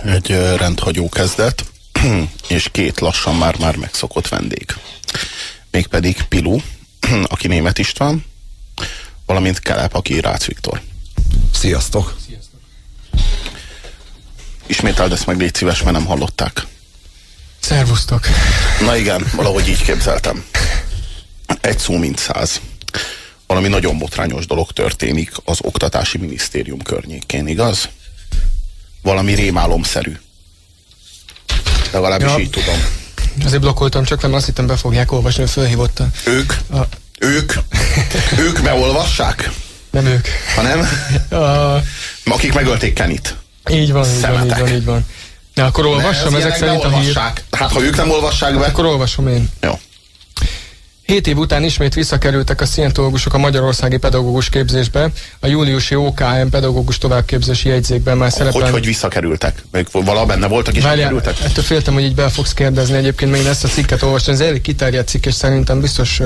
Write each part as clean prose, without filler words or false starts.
egy rendhagyó kezdet, és két lassan már megszokott vendég. Mégpedig Pilu, aki Németh István, valamint Kelep, aki Rácz Viktor. Sziasztok! Ismételd ezt meg, légy szíves, mert nem hallották. Szervusztok! Na igen, valahogy így képzeltem. Egy szó mint száz. Valami nagyon botrányos dolog történik az Oktatási Minisztérium környékén, igaz? Valami rémálomszerű. Legalábbis így tudom. Azért blokkoltam, csak nem azt hittem, be fogják olvasni, hogy fölhívott Ők beolvassák? Nem ők. Hanem? Akik megölték Kennyt. Így van. Na, akkor olvassam ezek szerint a hír. Hát, ha ők nem olvassák be... Akkor olvasom én. Jó. 7 év után ismét visszakerültek a szientológusok a magyarországi pedagógus képzésbe. A júliusi OKM pedagógus továbbképzési jegyzékben már szerepel... Hogy visszakerültek? Valaha benne voltak és visszakerültek? Ettől féltem, hogy így be fogsz kérdezni. Egyébként még ezt a cikket olvastam. Ez elég kiterjedt cikk, és szerintem biztos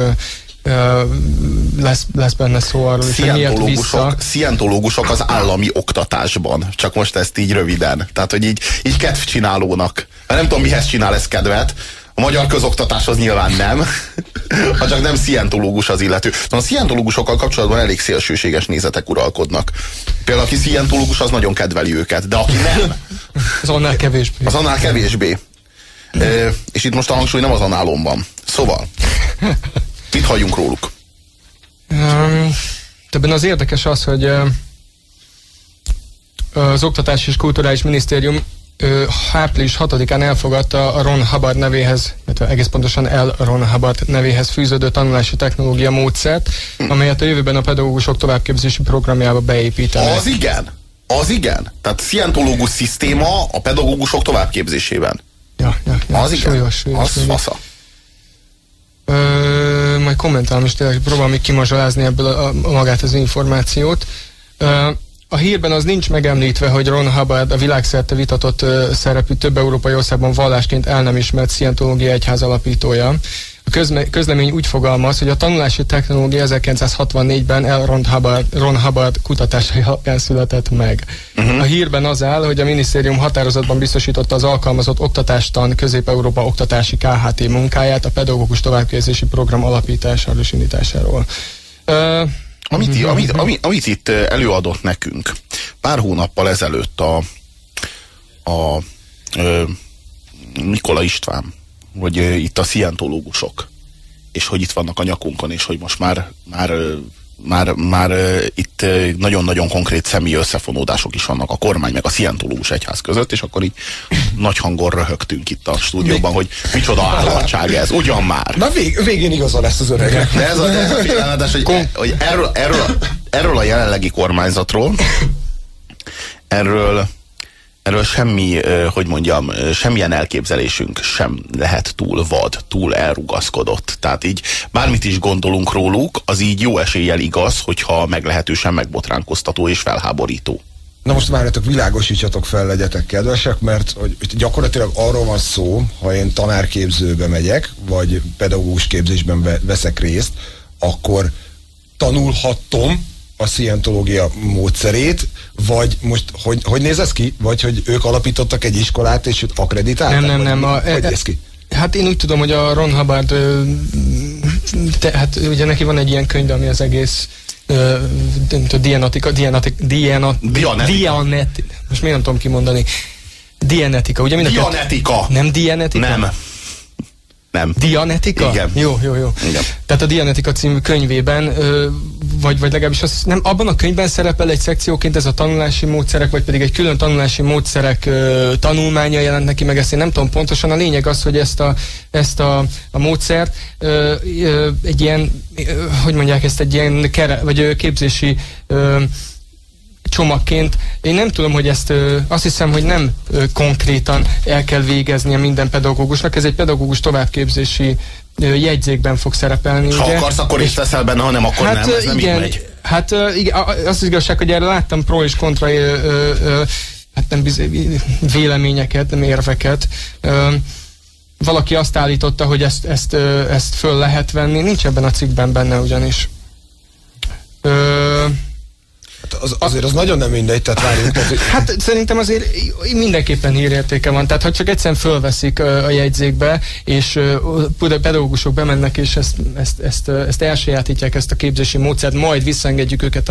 lesz benne szó arról, hogy miért vissza. Szientológusok az állami oktatásban. Csak most ezt így röviden. Tehát, hogy így kedvcsinálónak. Nem tudom, mihez csinál ez kedvet. A magyar közoktatáshoz nyilván nem, ha csak nem szientológus az illető. A szientológusokkal kapcsolatban elég szélsőséges nézetek uralkodnak. Például aki szientológus, az nagyon kedveli őket, de aki nem, az annál kevésbé. Az annál kevésbé. És itt most a hangsúly nem az análomban. Szóval, mit halljunk róluk? Ebben az érdekes az, hogy az Oktatási és Kulturális Minisztérium április 6-án elfogadta a Ron Hubbard nevéhez, egész pontosan L. Ron Hubbard nevéhez fűződő tanulási technológia módszert, amelyet a jövőben a pedagógusok továbbképzési programjába beépítenek. Az igen. Tehát szientológus szisztéma a pedagógusok továbbképzésében. Ja. Az igen. Súlyos. Az fasza. Majd kommentálom, és tényleg próbálom még kimazsolázni ebből magát az információt. A hírben az nincs megemlítve, hogy Ron Hubbard a világszerte vitatott szerepű több európai országban vallásként el nem ismert szientológia egyház alapítója. A közlemény úgy fogalmaz, hogy a tanulási technológia 1964-ben Ron Hubbard kutatásai alapján született meg. A hírben az áll, hogy a minisztérium határozatban biztosította az alkalmazott oktatástan Közép-Európa oktatási KHT munkáját a pedagógus továbbképzési program alapításáról és indításáról. Amit itt előadott nekünk pár hónappal ezelőtt a Nikola István, hogy itt a szientológusok, és hogy itt vannak a nyakunkon, és hogy most már itt nagyon-nagyon konkrét személyi összefonódások is vannak a kormány meg a szientológus egyház között, és akkor így nagy hangon röhögtünk itt a stúdióban, hogy micsoda állatság ez, ugyan már. Na végén igaza lesz az öregnek. De ez a félelmetes, hogy erről a jelenlegi kormányzatról, erről semmi, semmilyen elképzelésünk sem lehet túl vad, túl elrugaszkodott. Tehát így bármit is gondolunk róluk, az így jó eséllyel igaz, hogyha meglehetősen megbotránkoztató és felháborító. Na most várjatok, világosítsatok fel, legyetek kedvesek, mert hogy gyakorlatilag arról van szó, ha én tanárképzőbe megyek, vagy pedagógus képzésben veszek részt, akkor tanulhatom a szientológia módszerét, vagy most, hogy néz ez ki? Vagy hogy ők alapítottak egy iskolát, és őt akreditálták? Nem. Hogy néz ki? Hát én úgy tudom, hogy a Ron Hubbard, hát ugye neki van egy ilyen könyv, ami az egész Dianetika. Most miért nem tudom kimondani? Dianetika, ugye? Dianetika! Nem Dianetika? Nem. Dianetika? Igen. Jó. Igen. Tehát a Dianetika című könyvében, vagy legalábbis nem, abban a könyvben szerepel egy szekcióként ez a tanulási módszerek, vagy pedig egy külön tanulási módszerek tanulmánya jelent neki meg, ezt én nem tudom pontosan. A lényeg az, hogy ezt a módszert egy ilyen, hogy mondják ezt, egy ilyen vagy képzési csomagként. Én nem tudom, hogy ezt, azt hiszem, hogy nem konkrétan el kell végeznie minden pedagógusnak. Ez egy pedagógus továbbképzési jegyzékben fog szerepelni. Ha ugye? akarsz, akkor is teszel benne, ha nem, akkor hát, nem. Ez nem igen, így megy. Hát igen, az az igazság, hogy erre láttam pro és kontra hát nem véleményeket, nem érveket. Valaki azt állította, hogy ezt föl lehet venni. Nincs ebben a cikkben benne ugyanis. azért az nagyon nem mindegy, tehát várjunk. Hát szerintem azért mindenképpen hírértéke van, tehát ha csak egyszerűen fölveszik a jegyzékbe, és pedagógusok bemennek, és ezt elsajátítják, ezt a képzési módszert, majd visszaengedjük őket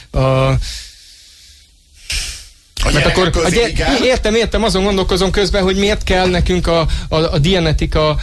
mert akkor értem, azon gondolkozom közben, hogy miért kell nekünk a dianetika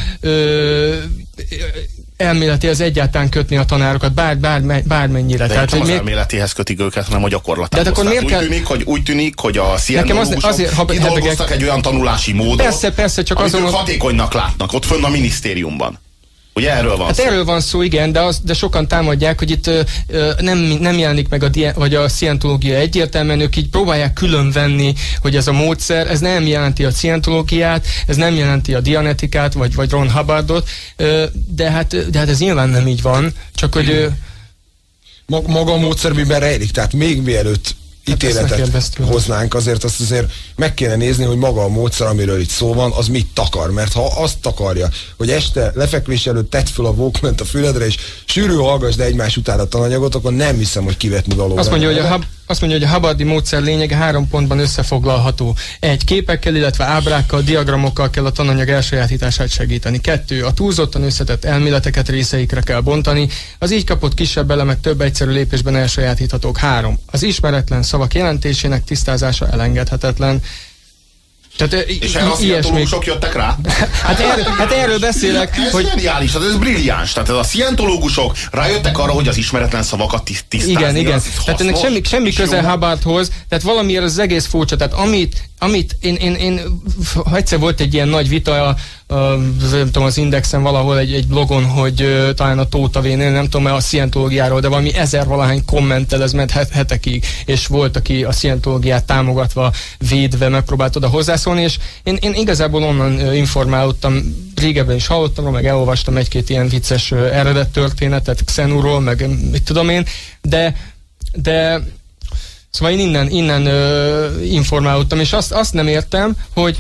elméletihez egyáltalán kötni a tanárokat, bármennyire. De tehát, nem az elméletihez kötik őket, hanem a gyakorlatához. De akkor miért kell... úgy tűnik, hogy a szientológusok kidolgoztak egy olyan tanulási módot, persze, csak amit ők hatékonynak látnak, ott fönn a minisztériumban. Ugye erről van szó? Erről van szó, igen, de sokan támadják, hogy itt nem jelenik meg a szientológia egyértelműen, ők így próbálják különvenni, hogy ez a módszer, ez nem jelenti a szientológiát, ez nem jelenti a dianetikát, vagy Ron Hubbardot, de hát ez nyilván nem így van, csak hogy... Maga a módszer miben rejlik, tehát még mielőtt ítéletet hoznánk, azért meg kéne nézni, hogy maga a módszer, amiről itt szó van, az mit takar. Mert ha azt takarja, hogy este lefekvés előtt tedd föl a Walkman-t a füledre, és sűrű hallgass de egymás után a tananyagot, akkor nem hiszem, hogy kivetni való. Azt mondja, hogy a Hubbardi módszer lényege 3 pontban összefoglalható. 1. Képekkel, illetve ábrákkal, diagramokkal kell a tananyag elsajátítását segíteni. 2. A túlzottan összetett elméleteket részeikre kell bontani. Az így kapott kisebb elemek több egyszerű lépésben elsajátíthatók. 3. Az ismeretlen szavak jelentésének tisztázása elengedhetetlen. Tehát, és erre a szientológusok jöttek rá? Hát erről beszélek, ez geniális, ez brilliáns. Tehát ez a szientológusok rájöttek arra, hogy az ismeretlen szavakat tisztázni. Igen. Tehát ennek semmi köze Hubbardhoz, tehát valamiért az egész furcsa. Tehát amit én egyszer volt egy ilyen nagy vita nem tudom, az Indexen valahol egy blogon, hogy talán a Tóth V-nél, nem tudom, a szientológiáról, de valami 1000-valahány kommenttel ez ment hetekig, és volt, aki a szientológiát támogatva, védve megpróbált oda hozzászólni, és én igazából onnan informálódtam, régebben is hallottam, meg elolvastam egy-két ilyen vicces eredet történetet Xenuról, meg mit tudom én, de szóval én innen informálódtam, és azt nem értem,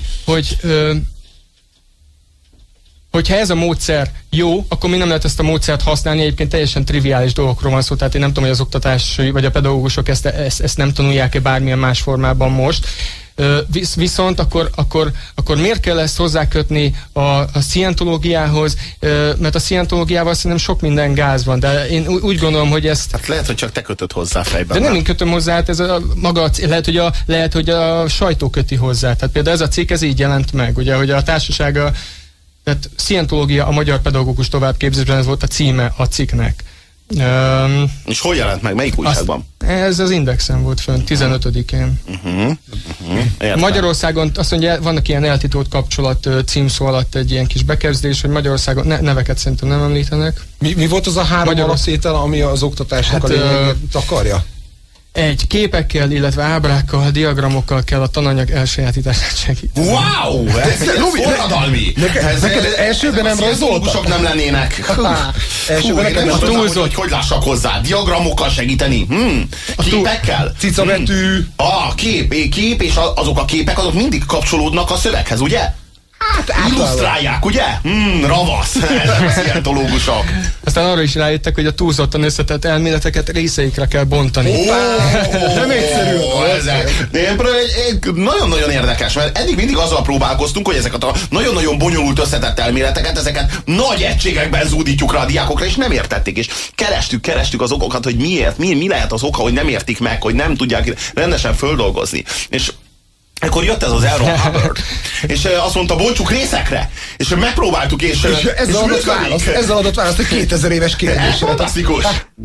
hogyha ez a módszer jó, akkor mi nem lehet ezt a módszert használni, egyébként teljesen triviális dolgokról van szó, tehát én nem tudom, hogy az oktatás vagy a pedagógusok ezt nem tanulják-e bármilyen más formában most. Viszont akkor miért kell ezt hozzákötni a szientológiához, mert a szientológiával szerintem sok minden gáz van, de én úgy gondolom, hogy ezt... Hát lehet, hogy csak te kötöd hozzá fejben. De nem én kötöm hozzá, hát ez lehet, hogy a sajtó köti hozzá. Tehát például ez a cikk, ez így jelent meg, ugye, hogy a társasága, tehát szientológia a magyar pedagógus továbbképzésben, ez volt a címe a cikknek. És hol jelent meg? Melyik újságban? Ez az Indexen volt fönn, 15-én. Magyarországon azt mondja, vannak ilyen eltitolt kapcsolat címszó alatt egy ilyen kis bekezdés, hogy Magyarországon neveket szerintem nem említenek. Mi volt az a 3 alaptétel, ami az oktatásnak a lényeget takarja? 1. Képekkel, illetve ábrákkal, diagramokkal kell a tananyag elsajátítását segíteni. Wow! Ez forradalmi! Neked elsőben nem rajzoltak? Nem lennének. Elsőben nem tudom, hogy lássak hozzá. Diagramokkal segíteni. Képekkel. Cicabetű. Kép, és azok a képek, azok mindig kapcsolódnak a szöveghez, ugye? Hát illusztrálják, ugye? Ravasz, ezek a szientológusok. Aztán arra is rájöttek, hogy a túlzottan összetett elméleteket részeikre kell bontani. Nem egyszerű. Nagyon-nagyon érdekes, mert eddig mindig azzal próbálkoztunk, hogy ezeket a nagyon-nagyon bonyolult összetett elméleteket, ezeket nagy egységekben zúdítjuk rá a diákokra, és nem értették, és kerestük az okokat, hogy miért, mi lehet az oka, hogy nem értik meg, hogy nem tudják rendesen földolgozni. És akkor jött ez az L. Ron Hubbard, és azt mondta, bontsuk részekre, és megpróbáltuk, és ezzel adott választ a 2000 éves kérdésre. Ez fantasztikus!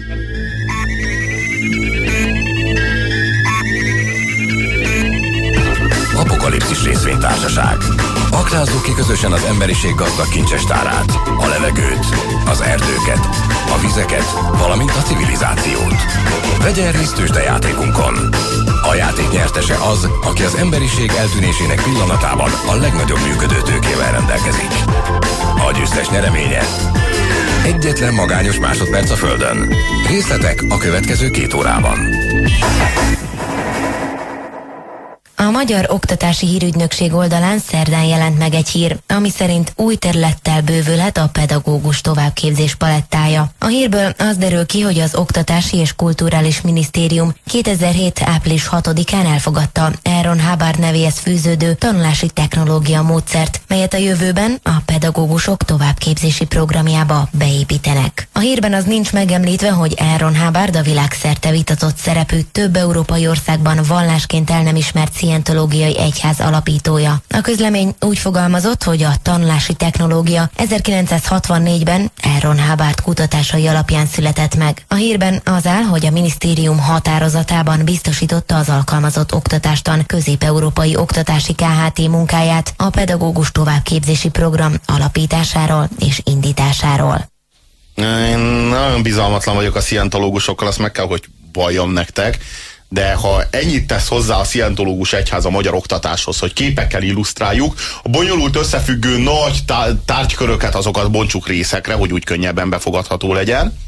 Apokalipszis részvénytársaság. Aknázzuk ki közösen az emberiség gazdag kincsestárát, a levegőt, az erdőket, a vizeket, valamint a civilizációt. Vegyen részt tőzsdejátékunkon. A játék nyertese az, aki az emberiség eltűnésének pillanatában a legnagyobb működő tőkével rendelkezik. A győztes nyereménye egyetlen magányos másodperc a Földön. Részletek a következő 2 órában. Magyar Oktatási Hírügynökség oldalán szerdán jelent meg egy hír, ami szerint új területtel bővülhet a pedagógus továbbképzés palettája. A hírből az derül ki, hogy az Oktatási és Kulturális Minisztérium 2007. április 6-án elfogadta Aaron Hubbard nevéhez fűződő tanulási technológia módszert, melyet a jövőben a pedagógusok továbbképzési programjába beépítenek. A hírben az nincs megemlítve, hogy Aaron Hubbard a világszerte vitatott szerepű több európai országban vallásként el nem ismert szientológiai egyház alapítója. A közlemény úgy fogalmazott, hogy a tanulási technológia 1964-ben Aaron Hubbard kutatásai alapján született meg. A hírben az áll, hogy a minisztérium határozatában biztosította az alkalmazott oktatástan közép-európai oktatási KHT munkáját a pedagógus továbbképzési program alapításáról és indításáról. Én nagyon bizalmatlan vagyok a szientológusokkal, azt meg kell, hogy valljam nektek, de ha ennyit tesz hozzá a szientológus egyház a magyar oktatáshoz, hogy képekkel illusztráljuk, a bonyolult összefüggő nagy tárgyköröket azokat bontsuk részekre, hogy úgy könnyebben befogadható legyen.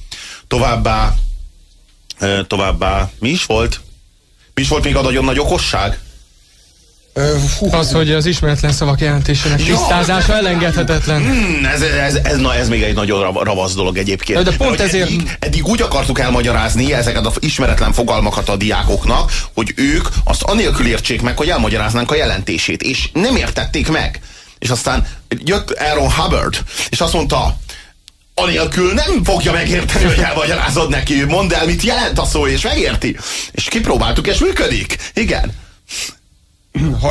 Továbbá mi is volt? Mi is volt még a nagyon nagy okosság? Az, hogy az ismeretlen szavak jelentésének tisztázása elengedhetetlen. Ez még egy nagyon ravasz dolog egyébként. De pont ezért... eddig úgy akartuk elmagyarázni ezeket az ismeretlen fogalmakat a diákoknak, hogy ők azt anélkül értsék meg, hogy elmagyaráznánk a jelentését, és nem értették meg. És aztán jött Aaron Hubbard, és azt mondta, anélkül nem fogja megérteni, hogy elmagyarázod neki, mondd el, mit jelent a szó, és megérti. És kipróbáltuk, és működik. Igen. Ha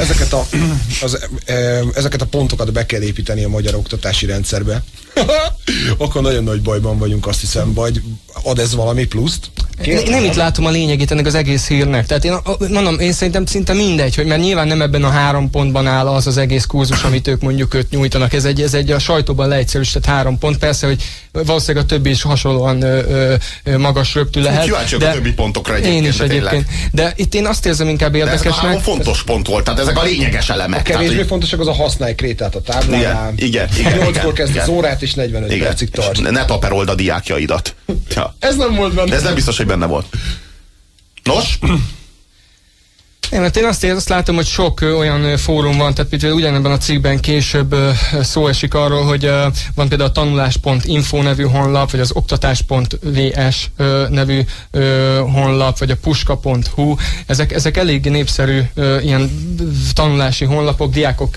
ezeket a pontokat be kell építeni a magyar oktatási rendszerbe, akkor nagyon nagy bajban vagyunk, azt hiszem, vagy ad ez valami pluszt? Nem itt látom a lényegét ennek az egész hírnek. Tehát én szerintem szinte mindegy, hogy mert nyilván nem ebben a 3 pontban áll az egész kurzus, amit ők mondjuk nyújtanak. Ez egy a sajtóban leegyszerűsített 3 pont. Persze, hogy valószínűleg a többi is hasonlóan magas röptű lehet. Kíváncsiak a többi pontokra egyébként. Én is egyébként. De itt én azt érzem inkább érdekesnek. De ez a 3 fontos pont volt, tehát ezek a lényeges elemek. A kevésbé fontosak az a használj krétát a táblánál. Igen. 8-kor kezd az órát, és 45 percig tart. Ne taperold a diákjaidat. Ja. Ez nem volt benne. De ez nem biztos, hogy benne volt. Nos? Mert én azt látom, hogy sok olyan fórum van, tehát például ugyanebben a cikkben később szó esik arról, hogy van például a tanulás.info nevű honlap, vagy az oktatás.vs nevű honlap, vagy a puska.hu. Ezek elég népszerű ilyen tanulási honlapok, diákok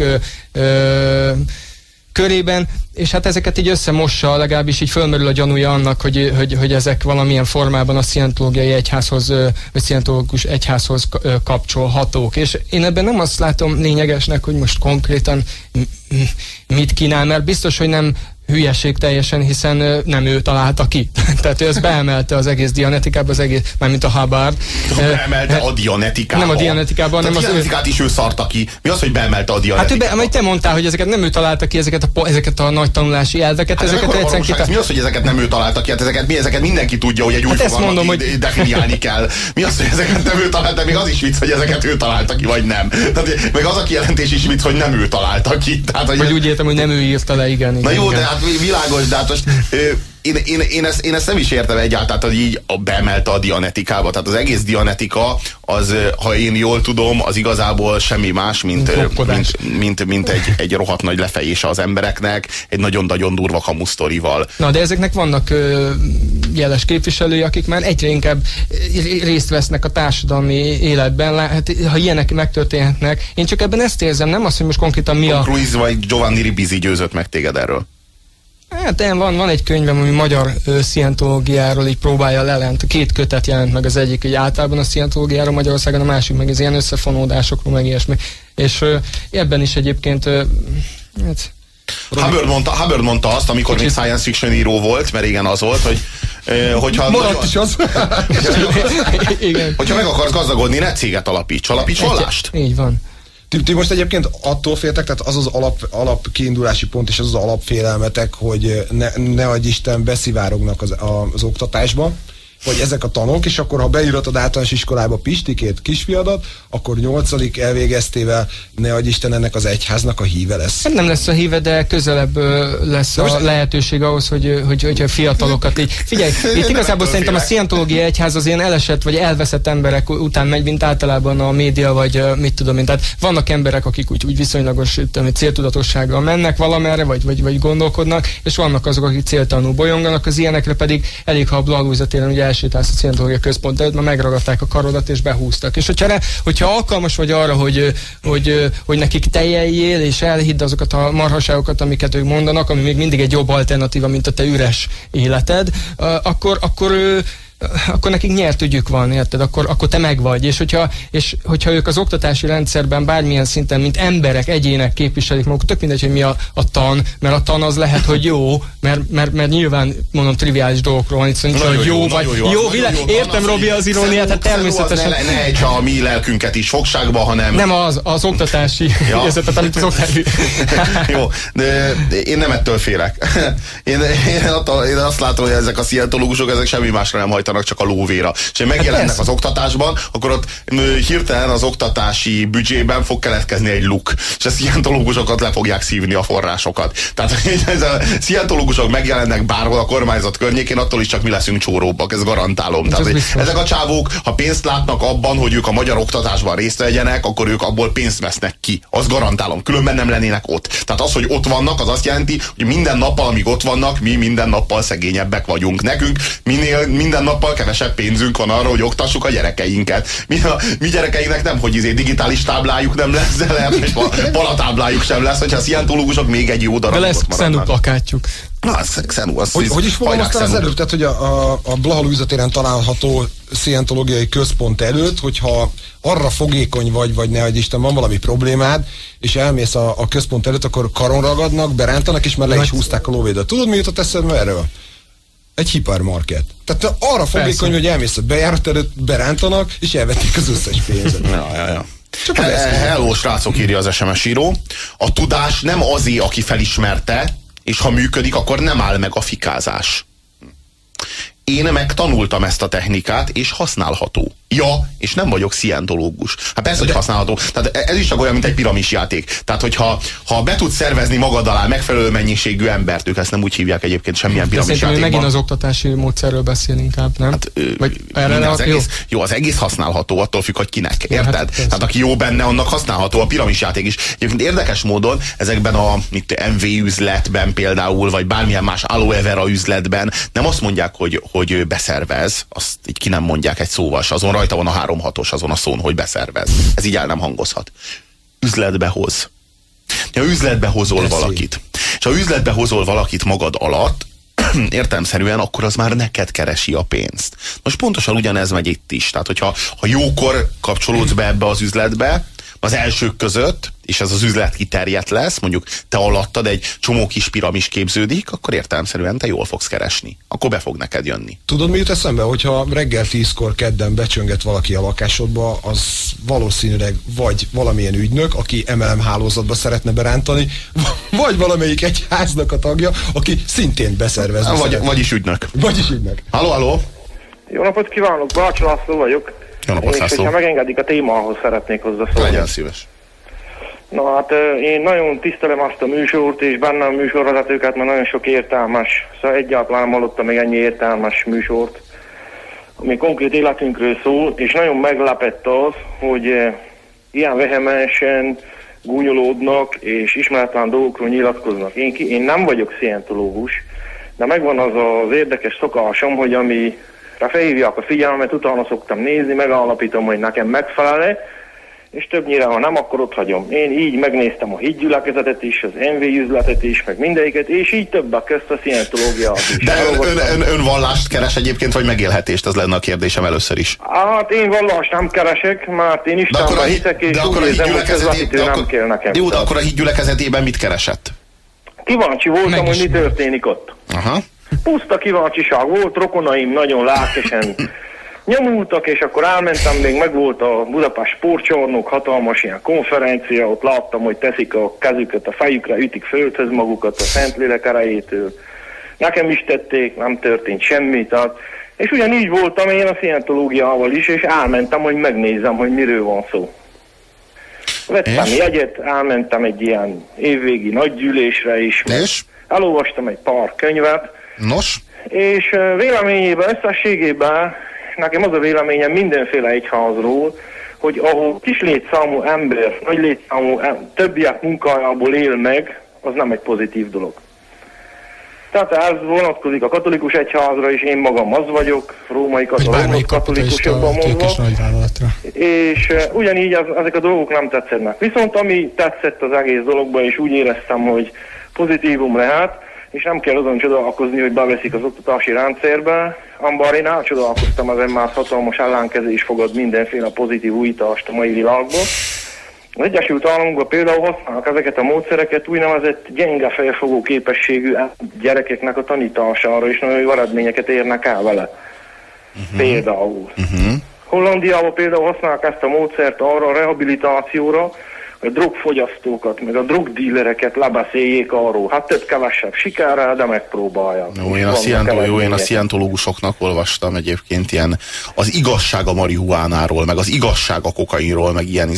körében, és hát ezeket így összemossa, legalábbis így fölmerül a gyanúja annak, hogy ezek valamilyen formában a szientológiai egyházhoz, vagy szientológus egyházhoz kapcsolhatók. És én ebben nem azt látom lényegesnek, hogy most konkrétan mit kínál, mert biztos, hogy nem hülyeség teljesen, hiszen nem ő találta ki. Tehát ő ezt beemelte az egész Dianetikába, mármint a Hubbard. Beemelte a Dianetikába? Nem a Dianetikába, hanem a Dianetikát is ő szarta ki. Mi az, hogy beemelte a Dianetikába? Hát ő te mondtál, hogy ezeket nem ő találta ki, ezeket a nagy tanulási elveket. Hát mi az, hogy ezeket nem ő találta ki? Hát ezeket mindenki tudja, hogy egy új fogalmat definiálni kell. Mi az, hogy ezeket nem ő találta? Még az is vicc, hogy ezeket ő találta ki, vagy nem. Tehát, meg az a kijelentés is vicc, hogy nem ő találta ki. Tehát, vagy úgy értem, hogy nem ő írta le, igen. Na jó, de hát világos, de hát most én ezt nem is értem egyáltalán, hogy így beemelte a Dianetikába. Tehát az egész Dianetika, az, ha én jól tudom, az igazából semmi más, mint egy rohadt nagy lefejése az embereknek, egy nagyon-nagyon durva kamusztorival. Na, de ezeknek vannak jeles képviselői, akik már egyre inkább részt vesznek a társadalmi életben. Hát, ha ilyenek megtörténhetnek, én csak ebben ezt érzem, nem azt, hogy most konkrétan mi Tom Cruise vagy Giovanni Ribisi győzött meg téged erről? Hát van egy könyvem, ami magyar szientológiáról így próbálja lelent. 2 kötet jelent meg, az egyik így általában a szientológiáról Magyarországon, a másik meg az ilyen összefonódásokról, meg ilyesmi. És ebben is egyébként... Hubbard mondta azt, amikor még science fiction író volt, mert igen az volt, hogy hogyha meg akarsz gazdagodni, ne céget alapíts vallást. Így van. Ti most egyébként attól féltek, tehát az az alap kiindulási pont és az az alapfélelmetek, hogy ne adj Isten beszivárognak az oktatásba, vagy ezek a tanok, és akkor ha beíratod általános iskolába Pistikét, kisfiadat, akkor 8. elvégeztével, ne adj Isten, ennek az egyháznak a híve lesz. Nem lesz a híve, de közelebb lesz a lehetőség ahhoz, hogy a fiatalokat így... Figyelj, itt igazából szerintem a szientológiai egyház az ilyen elesett vagy elveszett emberek után megy, mint általában a média, vagy mit tudom én. Tehát vannak emberek, akik úgy viszonylagos céltudatossággal mennek valamerre, vagy gondolkodnak, és vannak azok, akik céltalanul bolyonganak, az ilyenekre pedig elég, ha a Blahalújza téren ugye elsétálsz a Szientológiai Központ előtt, már megragadták a karodat és behúztak. És hogyha alkalmas vagy arra, hogy nekik tejeljél, és elhidd azokat a marhaságokat, amiket ők mondanak, ami még mindig egy jobb alternatíva, mint a te üres életed, akkor nekik nyert ügyük van, érted? Akkor te megvagy. És hogyha ők az oktatási rendszerben bármilyen szinten, mint emberek, egyének képviselik magukat, tök mindegy, hogy mi a tan, mert a tan az lehet, hogy jó, mert nyilván mondom triviális dolgokról van itt, szóval hogy jó vagy jó világ. Értem, Robi, az iróniát, hát természetesen. Ne ejtse a mi lelkünket is fogságba, hanem... Nem az oktatási érzetet, amit az oktatási... Jó, de én nem ettől félek. Én azt látom, hogy ezek a szientológusok, ezek semmi másra nem hajtanak, csak a lóvéra. És ha megjelennek az oktatásban, akkor ott hirtelen az oktatási büdzsében fog keletkezni egy luk. És a szientológusokat le fogják szívni a forrásokat. Tehát, hogy a szientológusok megjelennek bárhol a kormányzat környékén, attól is csak mi leszünk csóróbbak, ezt garantálom. Tehát, ezek a csávók, ha pénzt látnak abban, hogy ők a magyar oktatásban részt vegyenek, akkor ők abból pénzt vesznek ki. Azt garantálom. Különben nem lennének ott. Tehát az, hogy ott vannak, az azt jelenti, hogy minden nappal, amíg ott vannak, mi minden nappal szegényebbek vagyunk. Nekünk minden nappal kevesebb pénzünk van arra, hogy oktassuk a gyerekeinket. Mi gyerekeinknek nem, hogy digitális táblájuk nem lesz, de lehet, hogy palatáblájuk sem lesz, hogyha a szientológusok még egy jó darabot maradnak. De lesz Xenu plakátjuk. Na, Xenu, az... Hogy is fogalmaztál az előbb? Tehát, hogy a Blahalújza téren található szientológiai központ előtt, hogyha arra fogékony vagy ne, hogy Isten, van valami problémád, és elmész a központ előtt, akkor karon ragadnak, berántanak, és már le is húzták a lóvédat. Tudod, mi jutott eszembe erről? Egy hipermarket. Tehát arra fogékony, hogy elmész a bejárat előtt, berántanak, és elvették az összes pénzet. Ja. Hello, srácok, írja az SMS író. A tudás nem azé, aki felismerte, és ha működik, akkor nem áll meg a fikázás. Én megtanultam ezt a technikát, és használható. Ja, és nem vagyok szientológus. Hát persze, hogy használható. Tehát ez is csak olyan, mint egy piramisjáték. Tehát, hogyha be tudsz szervezni magad alá megfelelő mennyiségű embert, ők ezt nem úgy hívják egyébként semmilyen piramisjátékban. Megint az oktatási módszerről beszél inkább, nem? Hát, vagy az egész használható, attól függ, hogy kinek. Érted? Hát, tehát aki jó benne, annak használható a piramisjáték is. Egyébként érdekes módon ezekben a MV üzletben például, vagy bármilyen más aloe vera üzletben nem azt mondják, hogy beszervez, azt így ki nem mondják egy szóval, s azon rajta van a 3-6-os azon a szón, hogy beszervez. Ez így el nem hangozhat. Üzletbe hoz. Ha üzletbe hozol valakit, és ha üzletbe hozol valakit magad alatt, értelemszerűen, akkor az már neked keresi a pénzt. Most pontosan ugyanez megy itt is. Tehát, hogyha jókor kapcsolódsz be ebbe az üzletbe, az elsők között, és ez az üzlet kiterjedt lesz, mondjuk te alattad egy csomó kis piramis képződik, akkor értelemszerűen te jól fogsz keresni. Akkor be fog neked jönni. Tudod, mi jut eszembe? Hogyha reggel 10-kor kedden becsönget valaki a lakásodba, az valószínűleg vagy valamilyen ügynök, aki MLM hálózatba szeretne berántani, vagy valamelyik egyháznak a tagja, aki szintén beszervezni Vagyis ügynök. Vagyis ügynök. Halló? Jó napot kívánok, Bács László vagyok. Jó napot, és László. hogyha megengedik a témához szeretnék hozzászólni. Legyen szíves. Na hát én nagyon tisztelem azt a műsort, és benne a műsorvezetőket, mert nagyon sok értelmes, szóval egyáltalán nem hallottam még ennyi értelmes műsort, ami konkrét életünkről szól, és nagyon meglepett az, hogy ilyen vehemensen gúnyolódnak, és ismeretlen dolgokról nyilatkoznak. Én nem vagyok szientológus, de megvan az az érdekes szokásom, hogy amire felhívják a figyelmet, utána szoktam nézni, megállapítom, hogy nekem megfelel, és többnyire, ha nem, akkor ott hagyom. Én így megnéztem a hídgyülekezetet is, az NV üzletet is, meg mindegyiket, és így többek közt a szientológiát is. De ön vallást keres egyébként, vagy megélhetést? Ez lenne a kérdésem először is. Hát én vallást nem keresek, mert én Istenben hiszek, és úgy érzem, hogy közvetítő nem kell nekem. Jó, de akkor a hídgyülekezetében mit keresett? Kíváncsi voltam, hogy mi történik ott. Aha. Puszta kíváncsiság volt, rokonaim nagyon lelkesen nyomultak, és akkor elmentem, még meg volt a Budapest sportcsarnok, hatalmas ilyen konferencia, ott láttam, hogy teszik a kezüket a fejükre, ütik földhöz magukat a Szentlélek erejétől. Nekem is tették, nem történt semmi, tehát És ugyanígy voltam én a szientológiával is, és elmentem, hogy megnézzem, hogy miről van szó. Vettem jegyet, elmentem egy ilyen évvégi nagygyűlésre is. És? Elolvastam egy pár könyvet. Nos? És véleményében, összességében nekem az a véleményem mindenféle egyházról, hogy ahol kis létszámú ember, nagy létszámú többiek munkájából él meg, az nem egy pozitív dolog. Tehát ez vonatkozik a katolikus egyházra is, én magam az vagyok, római katolikus jobban mondva. És ugyanígy ezek a dolgok nem tetszenek. Viszont ami tetszett az egész dologban, és úgy éreztem, hogy pozitívum lehet, és nem kell azon csodálkozni, hogy beveszik az oktatási rendszerbe, amiben én elcsodálkoztam, ezen már hatalmas ellenkezés fogad mindenféle pozitív újítást a mai világban. Az Egyesült Államokban például használnak ezeket a módszereket úgynevezett gyenge felfogó képességű gyerekeknek a tanítására, és nagyon jó eredményeket érnek el vele. Például. Hollandiában például használnak ezt a módszert arra a rehabilitációra, hogy a drogfogyasztókat, meg a drogdílereket lebeszéljék arról. Hát több-kevesebb sikerrel, de megpróbálják. Én a szientológusoknak olvastam egyébként ilyen az igazság a marihuánáról, meg az igazság a kokainról, meg ilyen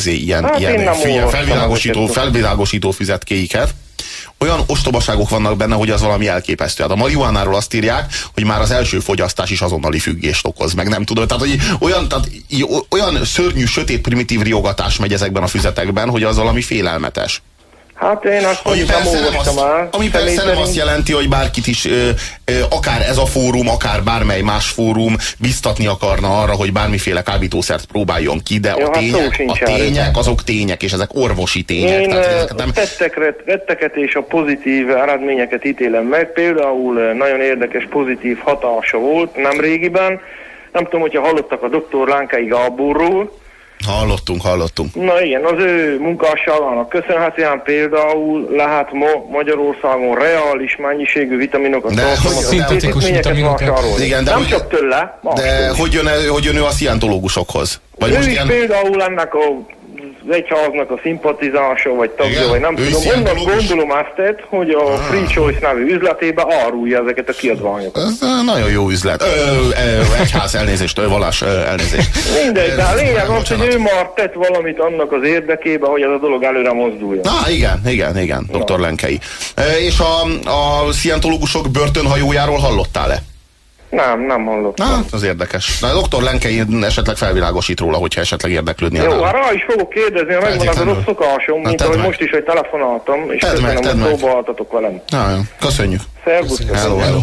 felvilágosító füzetkéiket. Olyan ostobaságok vannak benne, hogy az valami elképesztő. Hát a marihuánáról azt írják, hogy már az első fogyasztás is azonnali függést okoz, meg nem tudod. Tehát, hogy olyan szörnyű, sötét, primitív riogatás megy ezekben a füzetekben, hogy az valami félelmetes. Hát én azt ami persze nem azt jelenti, hogy bárkit is, akár ez a fórum, akár bármely más fórum biztatni akarna arra, hogy bármiféle kábítószert próbáljon ki, de a tények azok tények, és ezek orvosi tények. Én tetteket és a pozitív eredményeket ítélem meg. Például nagyon érdekes pozitív hatása volt nemrégiben. Nem tudom, hogyha hallottak a dr. Lánkai Gáborról. Hallottunk. Na igen, az ő munkásságának köszönhetően például lehet ma Magyarországon reális mennyiségű vitaminokat vásárolni. Nem csak tőle, de hogy jön ő a szientológusokhoz? Vagy ő is például ennek az egyháznak a szimpatizása, vagy tagja, vagy nem tudom. Onnan gondolom azt, hogy a Free Choice nevű üzletébe árulja ezeket a kiadványokat. Ez nagyon jó üzlet. Egyház, elnézést, vallás, elnézést. Mindegy, de a lényeg az, hogy ő már tett valamit annak az érdekében, hogy ez a dolog előre mozduljon. Igen, dr. Lenkei. És a szientológusok börtönhajójáról hallottál-e? Nem hallottam. Az érdekes. De a dr. Lenkei esetleg felvilágosít róla, hogyha esetleg érdeklődnél. Jó, hát rá is fogok kérdezni, ha megvan az a rossz szokásom, mint ahogy most is, hogy telefonáltam, és köszönöm, hogy próbáltatok velem. Köszönjük. Szervusz. Hello.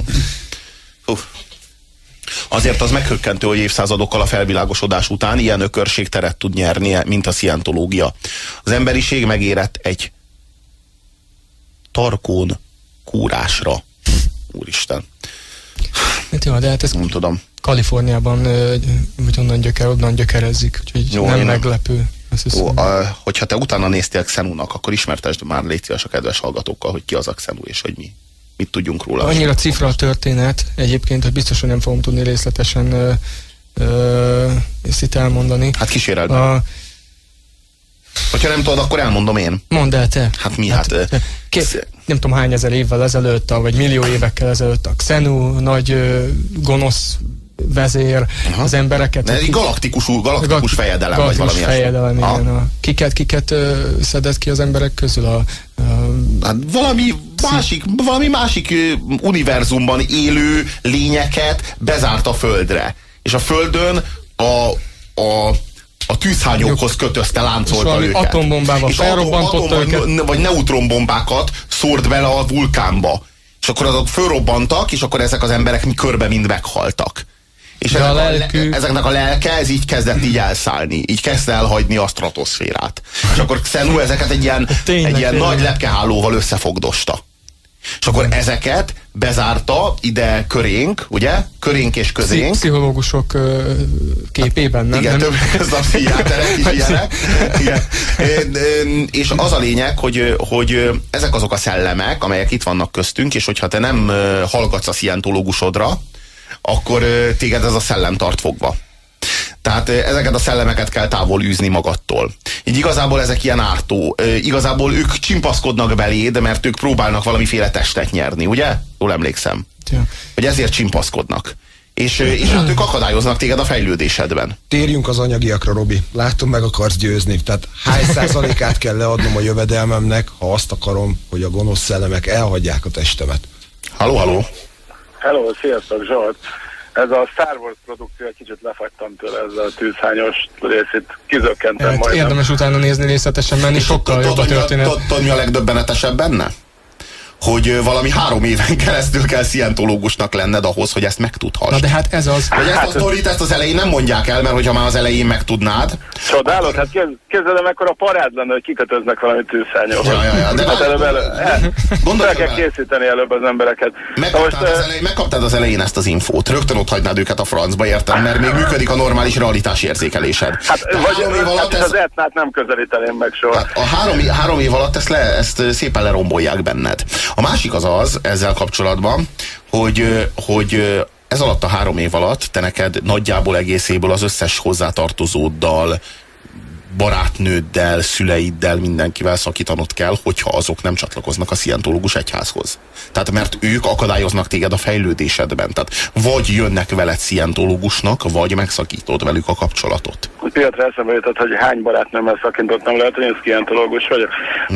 Azért az meghökkentő, hogy évszázadokkal a felvilágosodás után ilyen ökörség teret tud nyerni, mint a szientológia. Az emberiség megérett egy tarkón kúrásra. Úristen. Jó, de hát ez nem tudom. Kaliforniában onnan gyökerezzik, úgyhogy jó, nem meglepő. Hogyha te utána néztél Xenunak, akkor ismertesd már, légy szíves a kedves hallgatókkal, hogy ki az a Xenu, és hogy mit tudjunk róla. Annyira cifra a történet egyébként, hogy biztos, hogy nem fogom tudni részletesen ezt itt elmondani. Hát kíséreld meg. Hogyha nem tudod, akkor elmondom én. Mondd el te. Hát mi? Nem tudom hány ezer évvel ezelőtt, vagy millió évekkel ezelőtt a Xenu nagy gonosz vezér az embereket. Egy galaktikus fejedelem, vagy valami fejedelem, igen. Kiket szedett ki az emberek közül? Hát valami másik univerzumban élő lényeket bezárt a Földre. És a Földön a tűzhányókhoz kötözte, láncolta őket. Atombombával felrobbantotta őket. Vagy neutronbombákat szórt bele a vulkánba. És akkor azok fölrobbantak, és akkor ezek az emberek körbe mind meghaltak. És ezeknek a lelke, ez így kezdett így elszállni. Így kezdte elhagyni a stratoszférát. És akkor Xenu ezeket egy ilyen nagy lepkehálóval összefogdosta. És akkor ezeket bezárta ide körénk, ugye? Körénk és közénk. Pszichológusok képében, nem? Igen, több ez a pszichiáterek is ilyenek. És az a lényeg, hogy ezek azok a szellemek, amelyek itt vannak köztünk, és hogyha te nem hallgatsz a szientológusodra, akkor téged ez a szellem tart fogva. Tehát ezeket a szellemeket kell távol űzni magadtól. Így igazából ezek ilyen ártó. Igazából ők csimpaszkodnak beléd, mert ők próbálnak valamiféle testet nyerni, ugye? Jól emlékszem. Ja. Hogy ezért csimpaszkodnak. és hát ők akadályoznak téged a fejlődésedben. Térjünk az anyagiakra, Robi. Látom, meg akarsz győzni. Tehát hány százalékát kell leadnom a jövedelmemnek, ha azt akarom, hogy a gonosz szellemek elhagyják a testemet? Halló. Hello, sziasztok, Zsolt. Ez a Star Wars produkció, egy kicsit lefagytam tőle, ezzel a tűzhányos részét kizökkentem majdnem. Érdemes utána nézni, részletesen menni, sokkal jobb a történet. Tudod, mi a legdöbbenetesebb benne? Hogy valami 3 éven keresztül kell szientológusnak lenned ahhoz, hogy ezt megtudhass. Na de hát ez az. Hogy ezt a sztorit, ezt az elején nem mondják el, mert hogyha már az elején megtudnád. Csodálod, hát képzeld, mekkora parád lenne, hogy kikötöznek valami tűzhányos. Ja. De fel kell készíteni előbb az embereket. Megkaptad az elején ezt az infót, rögtön ott hagynád őket a francba, érted? Mert még működik a normális realitás érzékelésed. Hát, az etnát nem közelíteném meg soha. A 3 év alatt ezt szépen lerombolják benned. A másik az ezzel kapcsolatban, hogy ez alatt a 3 év alatt te neked nagyjából egészéből az összes hozzátartozóddal, barátnőddel, szüleiddel, mindenkivel szakítanod kell, hogyha azok nem csatlakoznak a szientológus egyházhoz. Tehát mert ők akadályoznak téged a fejlődésedben. Tehát vagy jönnek veled szientológusnak, vagy megszakítod velük a kapcsolatot. Piatra eszembe jutott, hogy hány barátnőmmel szakítottam, lehet, hogy én szientológus vagyok.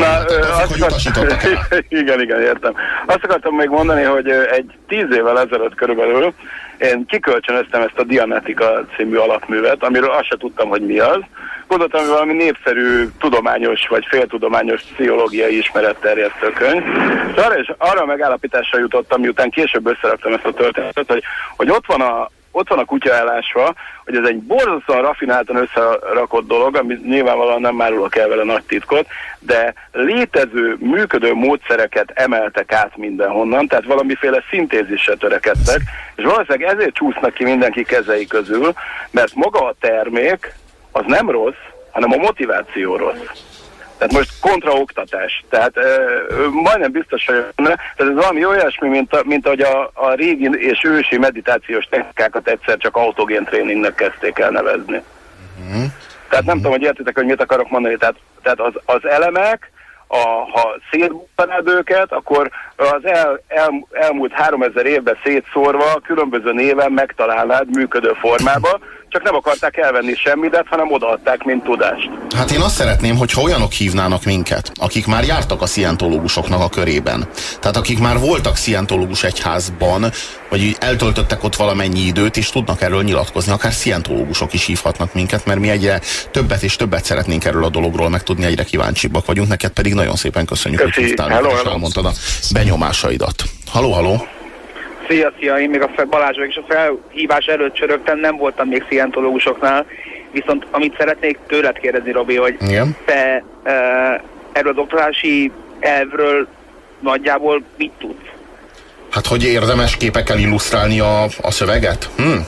Igen, értem. Azt akartam még mondani, hogy egy 10 évvel ezelőtt körülbelül én kikölcsönöztem ezt a Dianetika című alapművet, amiről azt se tudtam, hogy mi az. Gondoltam, hogy valami népszerű, tudományos vagy féltudományos pszichológiai ismeretterjesztő könyv. És arra a megállapításra jutottam, miután később összeraktam ezt a történetet, hogy ott van a kutya elásva, hogy ez egy borzasztóan raffináltan összerakott dolog, ami nyilvánvalóan nem árulok el vele nagy titkot, de létező, működő módszereket emeltek át mindenhonnan, tehát valamiféle szintézisre törekedtek, és valószínűleg ezért csúsznak ki mindenki kezei közül, mert maga a termék az nem rossz, hanem a motiváció rossz. Tehát most kontraoktatás. Tehát majdnem biztos, hogy tehát ez valami olyasmi, mint ahogy a régi és ősi meditációs technikákat egyszer csak autogén tréningnek kezdték el nevezni. Tehát nem tudom, hogy értitek, hogy mit akarok mondani. Tehát az elemek, ha szétbújtanád őket, akkor az elmúlt 3000 évben szétszórva, különböző néven megtalálnád működő formába, csak nem akarták elvenni semmidet, hanem odaadták, mint tudást. Hát én azt szeretném, hogyha olyanok hívnának minket, akik már jártak a szientológusoknak a körében. Tehát akik már voltak szientológus egyházban, vagy eltöltöttek ott valamennyi időt, és tudnak erről nyilatkozni. Akár szientológusok is hívhatnak minket, mert mi egyre többet és többet szeretnénk erről a dologról megtudni, egyre kíváncsibbak vagyunk. Neked pedig nagyon szépen köszönjük, hogy hívtál, és elmondtad a benyomásaidat. Halló! Szia, én még a Balázs vagyok, és a felhívás előtt csörögtem, nem voltam még szientológusoknál, viszont amit szeretnék tőled kérdezni, Robi, hogy igen? Te erről az oktatási elvről nagyjából mit tudsz? Hát, hogy érdemes képekkel illusztrálni a szöveget?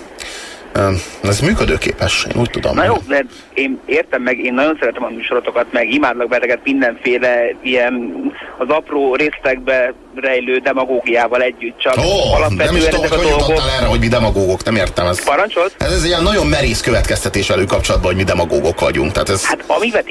Ez működőképes, én úgy tudom. Na jó, de én értem meg, én nagyon szeretem a műsorotokat, meg imádlak beteket mindenféle ilyen az apró részletekbe rejlő demagógiával együtt, csak alapvetően nem is tudom, hogy jutottál erre, hogy mi demagógok, nem értem ezt. Parancsolsz? Ez egy ilyen nagyon merész következtetés velük kapcsolatban, hogy mi demagógok vagyunk. Tehát ez hát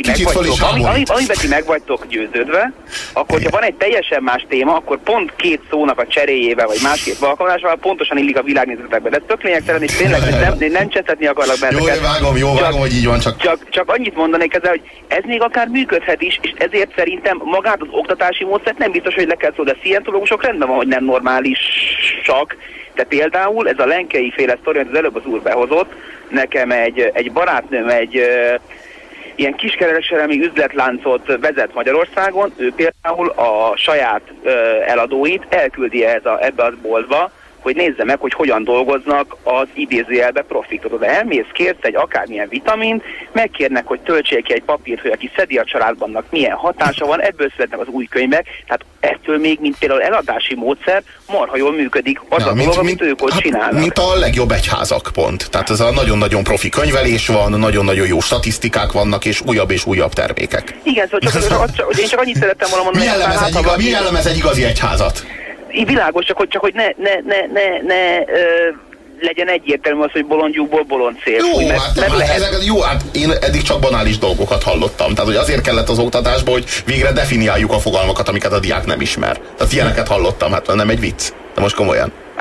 amivel ti meg vagytok győződve, akkor ha van egy teljesen más téma, akkor pont 2 szónak a cseréjével, vagy másképp alkalmazásával pontosan illik a világnézetekbe. De ez tök lényegtelen, és tényleg nem csesztetni akarlak benneket. Jó, vágom, hogy így van, csak annyit mondanék ezzel, hogy ez még akár működhet is, és ezért szerintem magát az oktatási módszert nem biztos, hogy le kell szólni. De szientológusok rendben van, hogy nem normálisak. De például ez a lenkei féle sztori, amit az előbb az úr behozott, nekem egy barátnőm egy ilyen kiskereskedelmi üzletláncot vezet Magyarországon, ő például a saját eladóit elküldi ebbe a boltba, hogy nézze meg, hogy hogyan dolgoznak az idézőjelbe profitot. De elmész, kérsz egy akármilyen vitamint, megkérnek, hogy töltsék ki egy papírt, hogy aki szedi a családbannak milyen hatása van, ebből születnek az új könyvek, tehát ettől még, mint például eladási módszer, marha jól működik az a dolog, amit ők ott csinálnak. Mint a legjobb egyházak, pont. Tehát ez a nagyon-nagyon profi könyvelés van, nagyon-nagyon jó statisztikák vannak, és újabb termékek. Igen, szóval én csak annyit szerettem volna mondani. Mi jellemez egy igazi egyházat? Világos, csak hogy ne legyen egyértelmű az, hogy bolondjukból bolond cél. Jó, hát én eddig csak banális dolgokat hallottam. Tehát, hogy azért kellett az oktatásba, hogy végre definiáljuk a fogalmakat, amiket a diák nem ismer. Tehát ilyeneket hallottam, hát nem egy vicc. De most komolyan.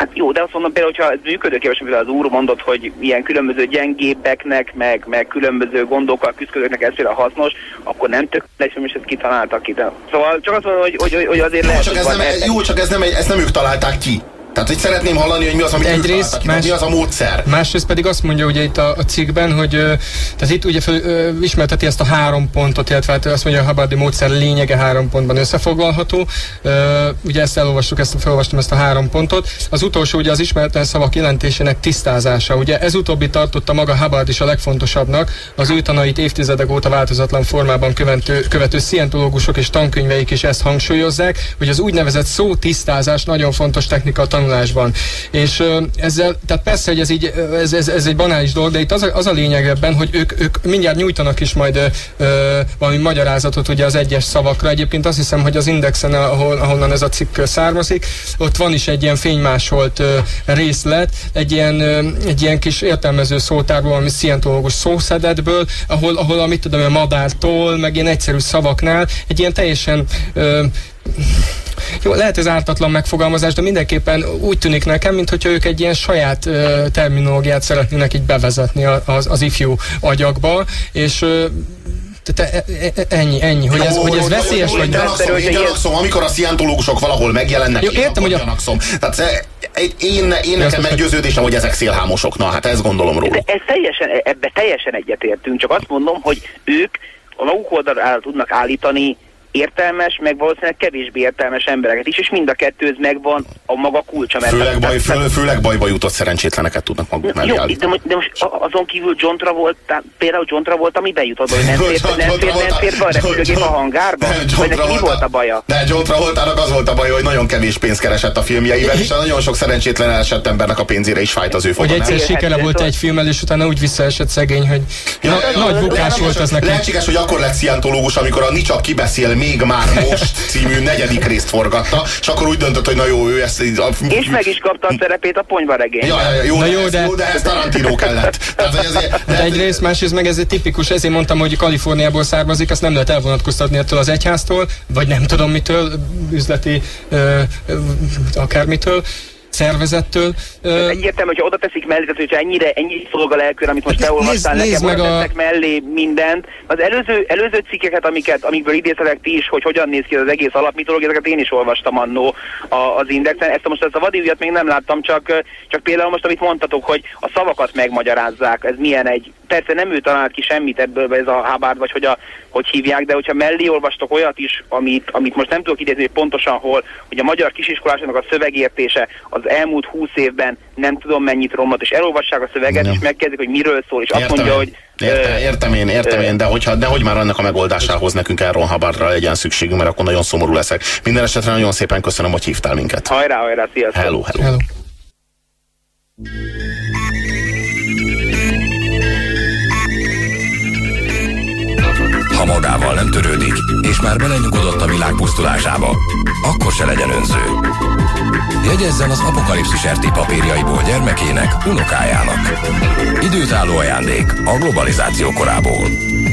Hát jó, de azt mondom például, hogyha ez működőképes, amit az úr mondott, hogy ilyen különböző gyengébbeknek, meg különböző gondokkal küzdőknek ez például hasznos, akkor nem tök lehetően, és ezt kitaláltak ki. Szóval csak azt mondom, hogy azért lehet, csak ezt nem ők találták ki. Tehát, hogy szeretném hallani, hogy mi az, amit egyrészt, mi az a módszer. Másrészt pedig azt mondja ugye itt a cikkben, hogy tehát itt ugye ismerteti ezt a 3 pontot, illetve hát azt mondja, a Hubbard módszer lényege 3 pontban összefoglalható. Ugye ezt felolvastam ezt a 3 pontot. Az utolsó ugye az ismeretlen szavak jelentésének tisztázása. Ugye ez utóbbi tartotta maga Hubbard is a legfontosabbnak. Az ő tanait évtizedek óta változatlan formában követő szientológusok és tankönyveik is ezt hangsúlyozzák, hogy az úgynevezett szótisztázás nagyon fontos technika a tanulásban. És ezzel, tehát persze, hogy ez egy banális dolog, de itt az a lényeg ebben, hogy ők mindjárt nyújtanak is majd valami magyarázatot ugye az egyes szavakra. Egyébként azt hiszem, hogy az Indexen, ahonnan ez a cikk származik, ott van is egy ilyen fénymásolt részlet, egy ilyen kis értelmező szótárból, ami szientológus szószedetből, ahol amit tudom, a madártól, meg ilyen egyszerű szavaknál, egy ilyen teljesen jó, lehet ez ártatlan megfogalmazás, de mindenképpen úgy tűnik nekem, mintha ők egy ilyen saját terminológiát szeretnének így bevezetni az ifjú agyakba, és ennyi, hogy ez veszélyes vagy nem. Én gyanakszom, amikor a szientológusok valahol megjelennek, értem, hogy gyanakszom. Tehát én nekem meggyőződésem, hogy ezek szélhámosok. Na, hát ezt gondolom róla. Ebbe teljesen egyetértünk, csak azt mondom, hogy ők a maguk oldalra tudnak állítani értelmes, meg valószínűleg kevésbé értelmes embereket is, és mind a kettőz megvan a maga kulcsa. Főleg bajba jutott szerencsétleneket tudnak maguk mellé állítani. De most azon kívül például John Travolta, ami bejutott, hogy nem fért be a repülőgép a hangárba? Vagy neki mi volt a baja? De John Travoltának az volt a baja, hogy nagyon kevés pénzt keresett a filmjeivel, és nagyon sok szerencsétlen elesett embernek a pénzére is fájt az ő foga. Hogy egyszer sikere volt egy filmmel, és utána úgy visszaesett szegény, hogy nagy bukás volt ez neki. Lehetséges, hogy akkor lett szientológus, amikor a Nicsak kibeszél még már most című 4. részt forgatta, és akkor úgy döntött, hogy na jó, ő ezt... És meg is kapta a szerepét a Ponyvaregényben. Jó, de ez Tarantino kellett. De egyrészt, másrészt meg ez egy tipikus, ezért mondtam, hogy Kaliforniából származik, azt nem lehet elvonatkoztatni ettől az egyháztól, vagy nem tudom mitől, üzleti akármitől, szervezettől. Egyértelmű, hogyha oda teszik mellé, tehát hogyha ennyi szolgál elkör, amit most beolvastál nekem, oda tesznek mellé mindent. Az előző cikkeket, amikből idéztetek ti is, hogy hogyan néz ki az egész alapmitológia, ezeket én is olvastam annó az Indexen. Ezt a vadívjat még nem láttam, csak például most, amit mondtatok, hogy a szavakat megmagyarázzák, ez milyen egy... Persze nem ő talált ki semmit ebből, ez a Hubbard, vagy hogy hívják, de hogyha mellé olvastok olyat is, amit most nem tudok idézni, hogy pontosan hol, hogy a magyar kisiskolásoknak a szövegértése az elmúlt 20 évben nem tudom mennyit romlott, és elolvassák a szöveget, és megkezdik, hogy miről szól, és azt mondja, hogy... Értem én, de hogy már annak a megoldásához nekünk Ron Hubbardra legyen szükségünk, mert akkor nagyon szomorú leszek. Minden esetre nagyon szépen köszönöm, hogy hívtál minket. Hajrá, sziasztok! Hello. Ha magával nem törődik, és már belenyugodott a világ pusztulásába, akkor se legyen önző. Jegyezzen az Apokalipszis RT papírjaiból gyermekének, unokájának. Időtálló ajándék a globalizáció korából.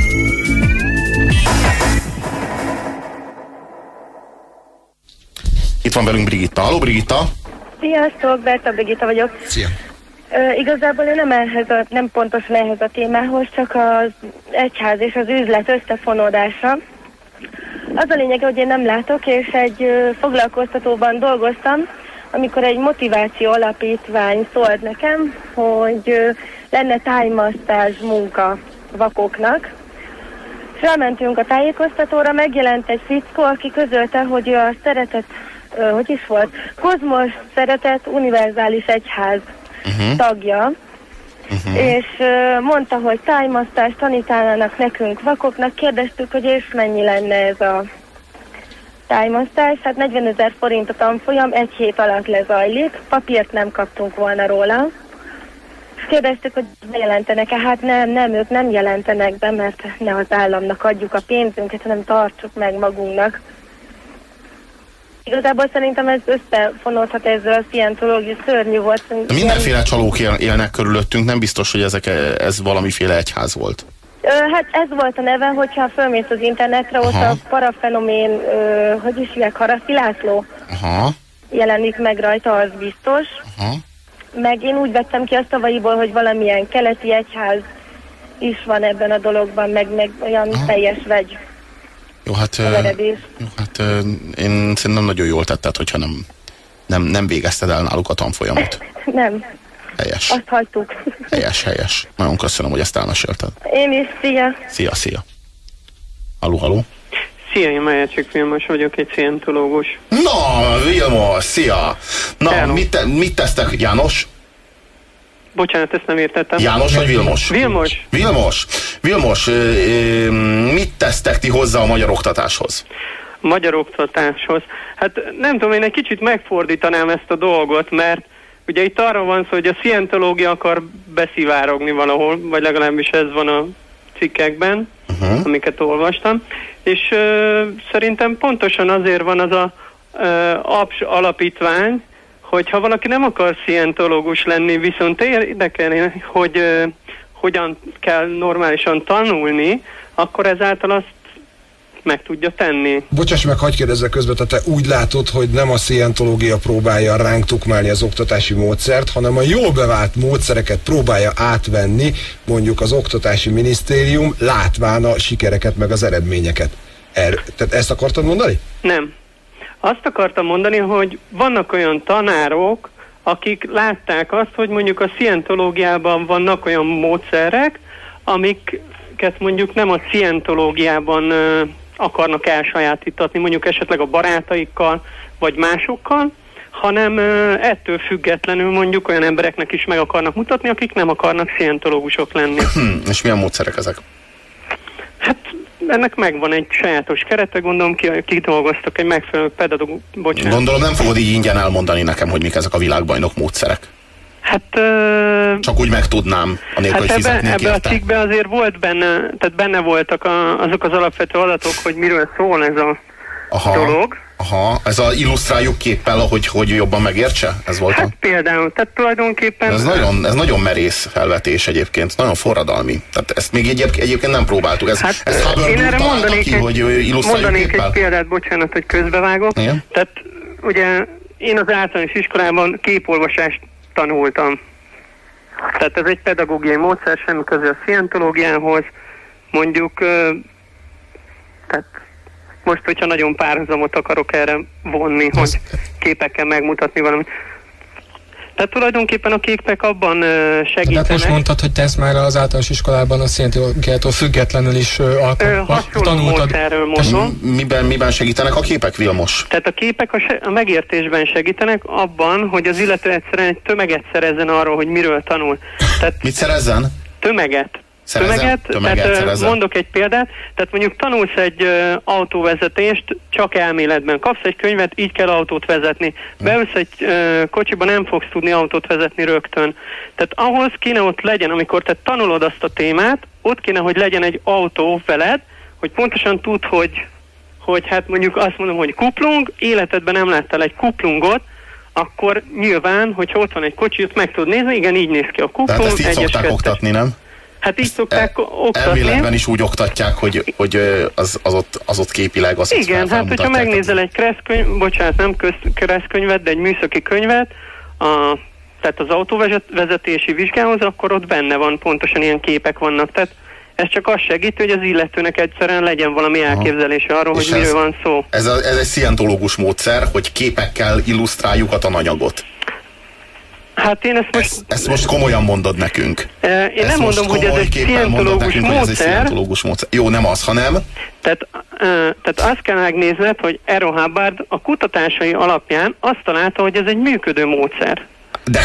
Itt van velünk Brigitta. Halló, Brigitta! Sziasztok, Berta Brigitta vagyok. Szia! Igazából én nem pontosan ehhez a témához, csak az egyház és az üzlet összefonódása. Az a lényeg, hogy én nem látok, és egy foglalkoztatóban dolgoztam, amikor egy motiváció alapítvány szólt nekem, hogy lenne tájmasztás munka vakoknak. És elmentünk a tájékoztatóra, megjelent egy fickó, aki közölte, hogy a szeretet, hogy is volt? Kozmos Szeretet Univerzális Egyház tagja, és mondta, hogy tájmasztást tanítanának nekünk vakoknak. Kérdeztük, hogy és mennyi lenne ez a tájmasztás. Hát 40 000 forint a tanfolyam, 1 hét alatt lezajlik, papírt nem kaptunk volna róla. És kérdeztük, hogy bejelentenek-e. Hát nem, ők nem jelentenek be, mert ne az államnak adjuk a pénzünket, hanem tartsuk meg magunknak. Igazából szerintem ez összefonódhat ezzel a szientológia, szörnyű volt. Mindenféle csalók élnek körülöttünk, nem biztos, hogy ez valamiféle egyház volt. Hát ez volt a neve, hogyha fölmész az internetre, ott a parafenomén, hogy is hívják, Haraszti László. Aha. jelenik meg rajta, az biztos. Meg én úgy vettem ki a szavaiból, hogy valamilyen keleti egyház is van ebben a dologban, meg olyan teljes vegy. Jó, hát én szerintem nagyon jól tetted, hogyha nem végezted el náluk a tanfolyamot. Nem. Helyes. Azt hagytuk. Helyes. Nagyon köszönöm, hogy ezt elmesélted. Én is, szia. Szia. Halló. Szia, én Májácsik Vilmos vagyok, egy szientológus. Na, Vilmos, szia! Na, mit tesztek, János? Bocsánat, ezt nem értettem. János vagy Vilmos? Vilmos, mit tesztek ti hozzá a magyar oktatáshoz? Magyar oktatáshoz? Hát nem tudom, én egy kicsit megfordítanám ezt a dolgot, mert ugye itt arra van szó, hogy a szientológia akar beszivárogni valahol, vagy legalábbis ez van a cikkekben, amiket olvastam, és szerintem pontosan azért van az a APS alapítvány, hogyha valaki nem akar szientológus lenni, viszont érdekelni, hogy hogyan kell normálisan tanulni, akkor ezáltal azt meg tudja tenni. Bocsáss meg, hagyj kérdezzek közben, te úgy látod, hogy nem a szientológia próbálja ránk tukmálni az oktatási módszert, hanem a jól bevált módszereket próbálja átvenni, mondjuk az oktatási minisztérium, látván a sikereket meg az eredményeket. Tehát ezt akartad mondani? Nem. Azt akartam mondani, hogy vannak olyan tanárok, akik látták azt, hogy mondjuk a szientológiában vannak olyan módszerek, amiket mondjuk nem a szientológiában akarnak elsajátítatni, mondjuk esetleg a barátaikkal, vagy másokkal, hanem ettől függetlenül mondjuk olyan embereknek is meg akarnak mutatni, akik nem akarnak szientológusok lenni. És milyen módszerek ezek? Hát ennek megvan egy sajátos kerete, gondolom kidolgoztak egy megfelelő pedagógus, bocsánat. Gondolom nem fogod így ingyen elmondani nekem, hogy mik ezek a világbajnok módszerek. Hát... Csak úgy megtudnám, anélkül, hogy fizetnék érte. Ebben a cikkben azért volt benne voltak azok az alapvető adatok, hogy miről szól ez a dolog. Ez a illusztráljuk képpel, hogy jobban megértse? Ez volt hát például, tehát tulajdonképpen... Ez nagyon merész felvetés egyébként, nagyon forradalmi. Tehát ezt még egyébként nem próbáltuk. Én erre mondanék egy példát, bocsánat, hogy közbevágok. Igen? Tehát ugye én az általános iskolában képolvasást tanultam. Tehát ez egy pedagógiai módszer, semmi köze a szientológiához. Mondjuk, tehát most, hogyha nagyon párhuzamot akarok erre vonni, hogy képekkel megmutatni valamit. Tehát tulajdonképpen a képek abban segítenek. Tehát most mondtad, hogy te ezt már az általános iskolában a szientológiától függetlenül is tanultad. Miben segítenek a képek, Vilmos? Tehát a képek a megértésben segítenek abban, hogy az illető egyszerűen egy tömeget szerezzen arról, hogy miről tanul. Tehát mit szerezzen? Tömeget. Tehát mondok egy példát, tehát mondjuk tanulsz egy autóvezetést, csak elméletben. Kapsz egy könyvet, így kell autót vezetni. Beülsz egy kocsiba, nem fogsz tudni autót vezetni rögtön. Tehát ahhoz kéne ott legyen, amikor te tanulod azt a témát, ott kéne, hogy legyen egy autó veled, hogy pontosan tudd, hogy hát mondjuk azt mondom, hogy kuplung, életedben nem láttál egy kuplungot, akkor nyilván, hogyha ott van egy kocsi, ott meg tudod nézni, igen, így néz ki a kuplung. Tehát ezt így szokták oktatni, nem? Hát így szokták oktatni. Elméletben is úgy oktatják, hogy az ott képileg az. Igen, hát hogyha megnézel egy keresztkönyvet, de egy műszaki könyvet, tehát az autóvezetési vizsgához, akkor ott benne van, pontosan ilyen képek vannak. Tehát ez csak azt segíti, hogy az illetőnek egyszerűen legyen valami elképzelése arról, hogy miről van szó. Ez egy szientológus módszer, hogy képekkel illusztráljuk a tananyagot. Hát én ezt most komolyan mondod nekünk. Én nem mondom, hogy ez egy szientológus módszer. Jó, nem az, hanem... Tehát azt kell megnézned, hogy Errol Hubbard a kutatásai alapján azt találta, hogy ez egy működő módszer. De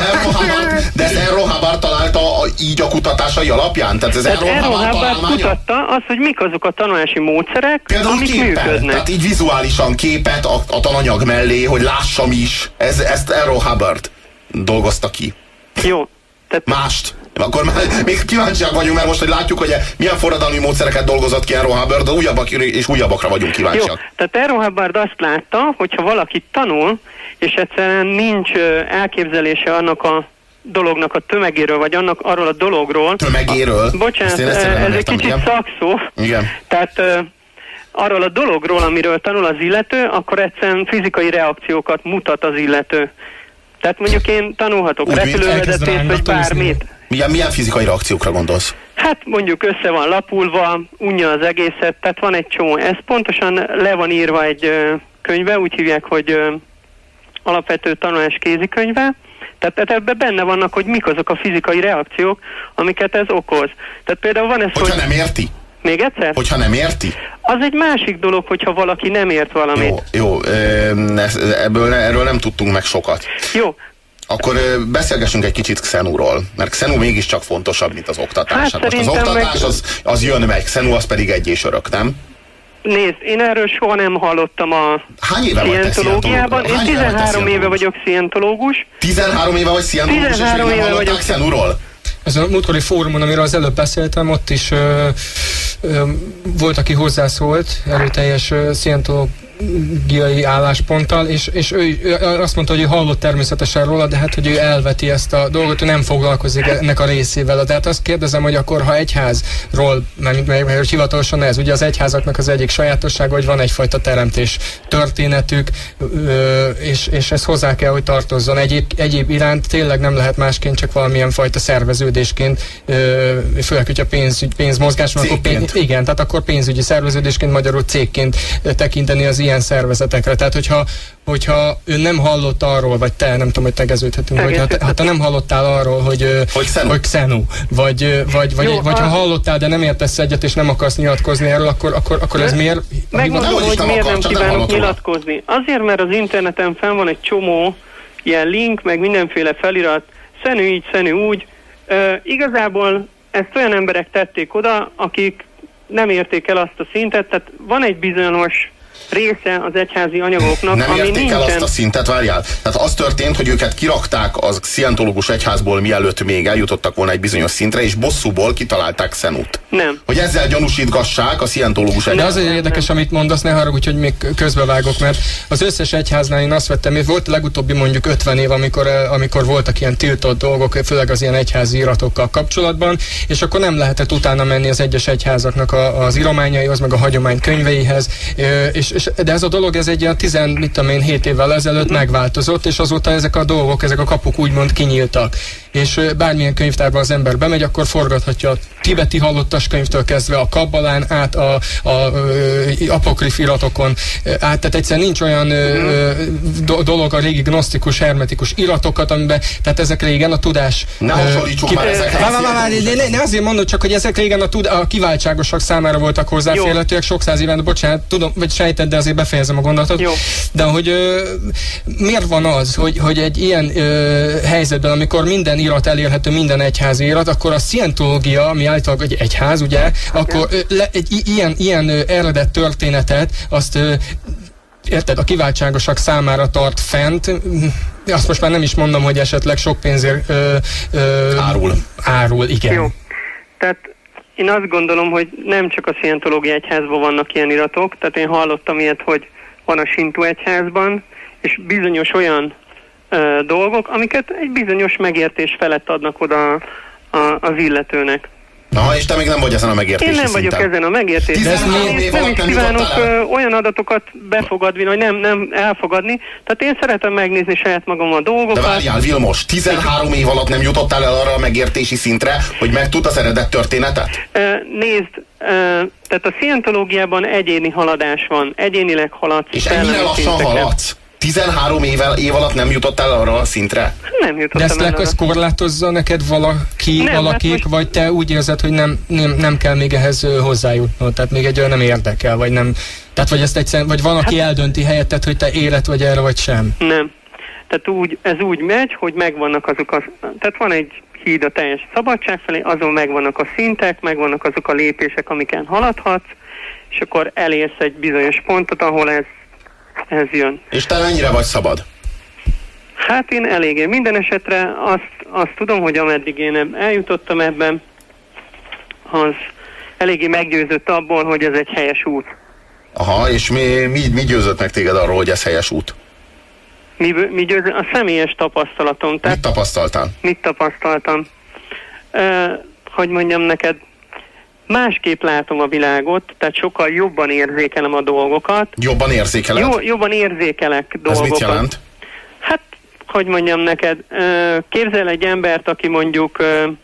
Errol Hubbard találta így a kutatásai alapján? Tehát Errol Hubbard kutatta azt, hogy mik azok a tanulási módszerek, például amik képpel, működnek. Tehát így vizuálisan képet a tananyag mellé, hogy lássam is. Ezt Errol Hubbard dolgozta ki. Jó. Mást. Akkor már még kíváncsiak vagyunk, mert most, hogy látjuk, hogy milyen forradalmi módszereket dolgozott ki Errol Hubbard, de újabbak és újabbakra vagyunk kíváncsiak. Jó. Tehát Errol Hubbard azt látta, hogyha valaki tanul, és egyszerűen nincs elképzelése annak a dolognak a tömegéről, vagy arról a dologról. Tömegéről? Bocsánat, ez egy kicsit szakszó. Igen. Tehát arról a dologról, amiről tanul az illető, akkor egyszerűen fizikai reakciókat mutat az illető. Tehát mondjuk én tanulhatok repülővezetést, vagy bármit. Milyen fizikai reakciókra gondolsz? Hát mondjuk össze van lapulva, unja az egészet, tehát van egy csomó. Ez pontosan le van írva egy könyvbe, úgy hívják, hogy alapvető tanulás kézikönyve. Tehát ebben benne vannak, hogy mik azok a fizikai reakciók, amiket ez okoz. Tehát például van ez, hogyha nem érti? Még egyszer? Hogyha nem érti? Az egy másik dolog, hogyha valaki nem ért valamit. Jó, erről nem tudtunk meg sokat. Jó. Akkor beszélgessünk egy kicsit Xenuról, mert Xenu mégiscsak fontosabb, mint az oktatás. Hát most az oktatás az jön meg, Xenu az pedig egy és örök, nem? Nézd, én erről soha nem hallottam a szientológiában. Én 13 éve vagyok szientológus. 13 éve vagy szientológus, 13 és még nem hallották Xenuról? Ez a múltkori fórumon, amiről az előbb beszéltem, ott is volt, aki hozzászólt erőteljes szientológiai állásponttal, és ő azt mondta, hogy ő hallott természetesen róla, de hát, hogy ő elveti ezt a dolgot, ő nem foglalkozik ennek a részével. Tehát azt kérdezem, hogy akkor, ha egyházról, mert hivatalosan ez, ugye az egyházaknak az egyik sajátossága, hogy van egyfajta teremtés történetük, és ez hozzá kell, hogy tartozzon. Egyéb iránt tényleg nem lehet másként, csak valamilyen fajta szerveződésként, főleg, hogyha pénzmozgás, akkor igen, tehát akkor pénzügyi szerveződésként, magyarul cégként tekinteni az ilyen szervezetekre. Tehát, hogyha ő nem hallott arról, vagy te, nem tudom, hogy tegeződhetünk, ha te nem hallottál arról, hogy Xenu, vagy ha hallottál, de nem értesz egyet, és nem akarsz nyilatkozni erről, akkor ez miért? Megmondom, hogy miért nem kívánok nyilatkozni. Azért, mert az interneten fenn van egy csomó ilyen link, meg mindenféle felirat, Xenu így, Xenu úgy. Igazából ezt olyan emberek tették oda, akik nem érték el azt a szintet, tehát van egy bizonyos része az egyházi anyagoknak, nem ami érték nincsen... el azt a szintet, várjál. Tehát az történt, hogy őket kirakták a szientológus egyházból, mielőtt még eljutottak volna egy bizonyos szintre, és bosszúból kitalálták Xenut. Nem. Hogy ezzel gyanúsítgassák a szientológus egyházat. De azért érdekes, amit mondasz, ne haragudj, hogy még közbevágok, mert az összes egyháznál én azt vettem, hogy volt legutóbbi mondjuk 50 év, amikor voltak ilyen tiltott dolgok, főleg az ilyen egyházi iratokkal kapcsolatban, és akkor nem lehetett utána menni az egyes egyházaknak az írományaihoz, meg a hagyománykönyveihez, de ez a dolog, ez egy ilyen 7 évvel ezelőtt megváltozott, és azóta ezek a dolgok, ezek a kapuk úgymond kinyíltak. És bármilyen könyvtárba az ember bemegy, akkor forgathatja a tibeti halottas könyvtől kezdve a kabbalán át, a apokrif iratokon át, tehát egyszerűen nincs olyan dolog, a régi gnosztikus, hermetikus iratokat, amiben, tehát ezek régen a tudás... Ne hasonlítsuk már ezekhez. Ne azért mondod csak, hogy ezek régen a kiváltságosak számára voltak hozzáférhetőek, sok száz éven, bocsánat, tudom, vagy sejted, de azért befejezem a gondolatot. Jó. De hogy miért van az, hogy egy ilyen helyzetben, amikor minden irat elérhető, minden egyházi irat, akkor a szientológia, ami állítólag egy egyház, ugye, akkor egy ilyen eredet történetet, azt érted, a kiváltságosak számára tart fent, azt most már nem is mondom, hogy esetleg sok pénzért árul, igen. Jó. Tehát én azt gondolom, hogy nem csak a szientológia egyházban vannak ilyen iratok, tehát én hallottam ilyet, hogy van a Sintó egyházban, és bizonyos olyan dolgok, amiket egy bizonyos megértés felett adnak oda az illetőnek. Na, és te még nem vagy ezen a megértési szinten. Én nem vagyok ezen a megértési szinten. Én nem is kívánok olyan adatokat befogadni, vagy nem elfogadni. Tehát én szeretem megnézni saját magam a dolgokat. De várjál, Vilmos, 13 év alatt nem jutottál el arra a megértési szintre, hogy megtudd az eredet történetet? Nézd, tehát a szientológiában egyéni haladás van. Egyénileg haladsz. És ennyire lassan haladsz? 13 év alatt nem jutottál arra a szintre? Nem jutottam el. De ezt korlátozza neked valakik, vagy te úgy érzed, hogy nem kell még ehhez hozzájutnod, tehát még egy olyan nem érdekel, vagy nem, tehát vagy ezt egyszerűen, vagy van, aki eldönti helyetted, hogy te élet vagy erre, vagy sem? Nem. Tehát ez úgy megy, hogy megvannak azok tehát van egy híd a teljes szabadság felé, azon megvannak a szintek, megvannak azok a lépések, amiken haladhatsz, és akkor elérsz egy bizonyos pontot, ahol ez jön. És te mennyire vagy szabad? Hát én eléggé. Minden esetre azt tudom, hogy ameddig én eljutottam ebben, az eléggé meggyőzött abból, hogy ez egy helyes út. Aha, és mi győzött meg téged arról, hogy ez helyes út? Mi győzött? A személyes tapasztalatom. Mit tapasztaltál? Hogy mondjam neked, másképp látom a világot, tehát sokkal jobban érzékelem a dolgokat. Jobban érzékeled? Jobban érzékelek dolgokat. Ez mit jelent? Hát, hogy mondjam neked, képzel egy embert, aki mondjuk,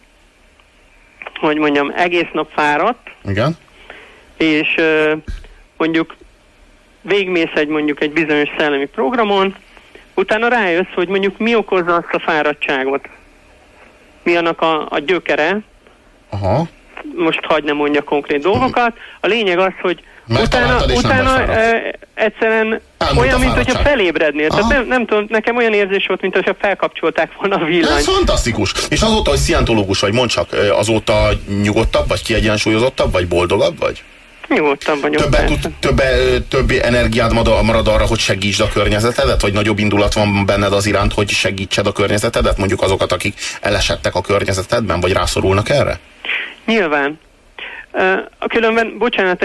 hogy mondjam, egész nap fáradt. Igen. És mondjuk végmész egy bizonyos szellemi programon, utána rájössz, hogy mondjuk mi okozza azt a fáradtságot. Mi annak a gyökere. Aha. Most hagyd ne mondja konkrét dolgokat. A lényeg az, hogy utána egyszerűen olyan, mint hogyha felébrednél. Tehát nem tudom, nekem olyan érzés volt, mint hogyha felkapcsolták volna a villanyt. Ez fantasztikus. És azóta, hogy szientológus vagy, mondd csak, azóta nyugodtabb, vagy kiegyensúlyozottabb, vagy boldogabb vagy? Nyugodtabb vagyok. Több energiád marad arra, hogy segítsd a környezetedet, vagy nagyobb indulat van benned az iránt, hogy segítsed a környezetedet, mondjuk azokat, akik elesettek a környezetedben, vagy rászorulnak erre? Nyilván. Különben, bocsánat,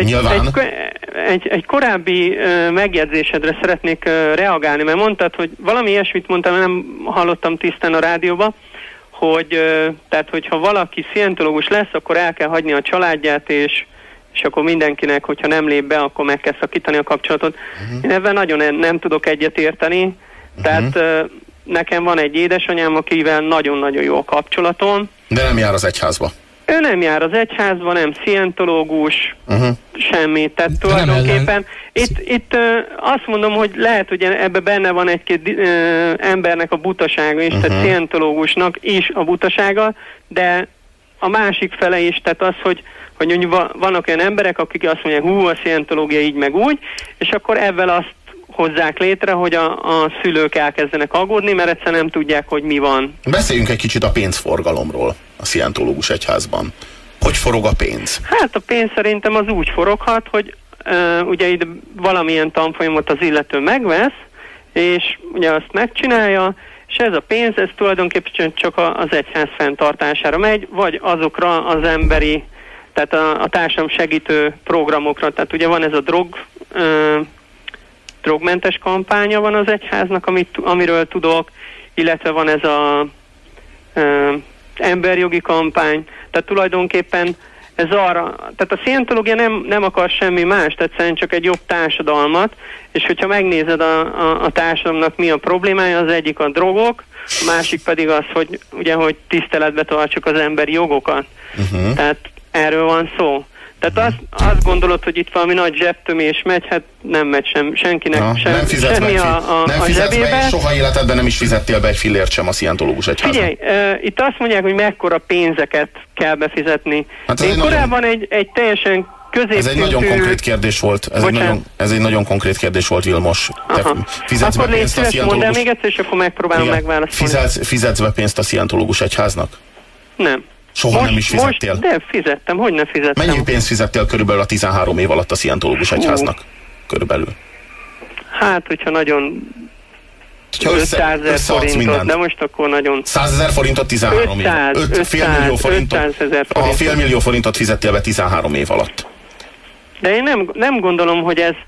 egy korábbi megjegyzésedre szeretnék reagálni, mert mondtad, hogy valami ilyesmit mondtam, nem hallottam tisztán a rádióba, hogy tehát, hogyha valaki szientológus lesz, akkor el kell hagyni a családját, és akkor mindenkinek, hogyha nem lép be, akkor meg kell szakítani a kapcsolatot. Én ebben nagyon nem tudok egyet érteni. Tehát nekem van egy édesanyám, akivel nagyon-nagyon jó a kapcsolatom. De nem jár az egyházba. Ő nem jár az egyházba, nem szientológus, semmi. Tehát tulajdonképpen itt azt mondom, hogy lehet, hogy ebben benne van egy-két embernek a butasága is, tehát szientológusnak is a butasága, de a másik fele is, tehát az, hogy vannak olyan emberek, akik azt mondják, a szientológia így meg úgy, és akkor ebben azt hozzák létre, hogy a szülők elkezdenek aggódni, mert egyszerűen nem tudják, hogy mi van. Beszéljünk egy kicsit a pénzforgalomról a szientológus egyházban. Hogy forog a pénz? Hát a pénz szerintem az úgy foroghat, hogy ugye itt valamilyen tanfolyamot az illető megvesz, és ugye azt megcsinálja, és ez a pénz, ez tulajdonképpen csak az egyház fenntartására megy, vagy azokra az emberi, tehát a társadalom segítő programokra. Tehát ugye van ez a drogmentes kampánya van az egyháznak, amiről tudok, illetve van ez a emberjogi kampány. Tehát tulajdonképpen ez arra, tehát a szientológia nem akar semmi más, tehát szerintem csak egy jobb társadalmat, és hogyha megnézed a társadalomnak mi a problémája, az egyik a drogok, a másik pedig az, hogy ugye, hogy tiszteletbe tartsuk az emberi jogokat. Tehát erről van szó. Tehát azt gondolod, hogy itt valami nagy zsebtömés megy, hát nem megy senkinek semmi a zsebébe. Be, soha életedben nem is fizettél be egy fillért sem a szientológus egyháznak. Figyelj, itt azt mondják, hogy mekkora pénzeket kell befizetni. Hát én korábban egy teljesen középszintű... Ez egy nagyon konkrét kérdés volt. Ez egy nagyon konkrét kérdés volt, Vilmos. Fizetsz akkor légy szíves, mondd el még egyszer, és akkor megpróbálom megválaszolni. Fizetsz be pénzt a szientológus egyháznak? Nem. Soha nem is fizettél? De fizettem, hogy nem fizettem. Mennyi pénzt fizettél körülbelül a 13 év alatt a szientológus egyháznak? Körülbelül. Hát, hogyha nagyon 500 000 forintot, de most akkor nagyon... 100 000 forintot 13 év. 500 millió forintot fizettél be 13 év alatt. De én nem gondolom, hogy ez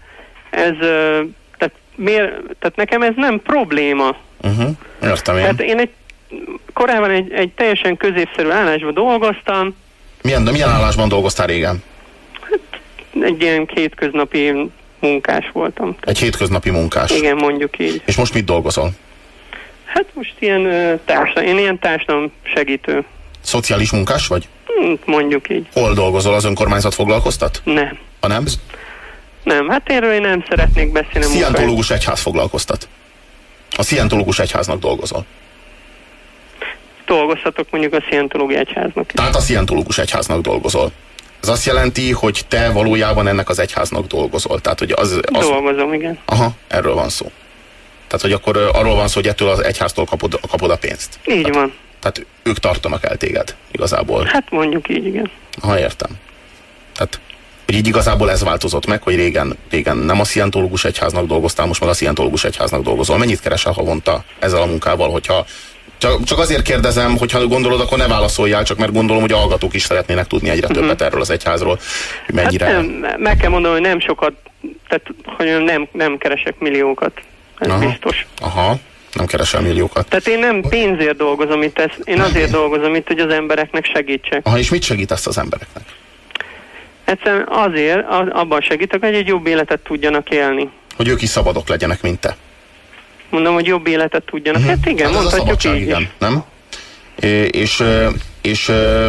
tehát nekem ez nem probléma. Értem én. Tehát én korábban egy teljesen középszerű állásban dolgoztam. Milyen állásban dolgoztál régen? Hát, egy ilyen hétköznapi munkás voltam. Egy hétköznapi munkás? Igen, mondjuk így. És most mit dolgozol? Hát most ilyen én ilyen társadalom segítő. Szociális munkás vagy? Mondjuk így. Hol dolgozol? Az önkormányzat foglalkoztat? Nem. Ha nem? Nem, hát erről én nem szeretnék beszélni. Szientológus egyház foglalkoztat. A szientológus egyháznak dolgozol. Dolgozhatok mondjuk a szientológia egyháznak. Tehát a szientológus egyháznak dolgozol. Ez azt jelenti, hogy te valójában ennek az egyháznak dolgozol. Tehát, hogy dolgozom, igen. Aha, erről van szó. Tehát, hogy akkor arról van szó, hogy ettől az egyháztól kapod a pénzt. Így van. Tehát ők tartanak el téged igazából. Hát mondjuk így, igen. Aha, értem. Tehát, hogy így igazából ez változott meg, hogy régen nem a szientológus egyháznak dolgoztál, most meg a szientológus egyháznak dolgozol. Mennyit keresel havonta ezzel a munkával, hogyha csak azért kérdezem, hogyha gondolod, akkor ne válaszoljál, csak mert gondolom, hogy a hallgatók is szeretnének tudni egyre többet erről az egyházról. Hogy mennyire... Hát meg kell mondanom, hogy nem sokat, tehát hogy nem keresek milliókat. Ez biztos. Aha, nem keresel milliókat. Tehát én nem pénzért dolgozom itt, én azért dolgozom itt, hogy az embereknek segítsek. Aha, és mit segítesz az embereknek? Egyszerűen azért abban segítek, hogy egy jobb életet tudjanak élni. Hogy ők is szabadok legyenek, mint te. Mondom, hogy jobb életet tudjanak. Hát igen, hát mondhatjuk így igen, is. Nem? És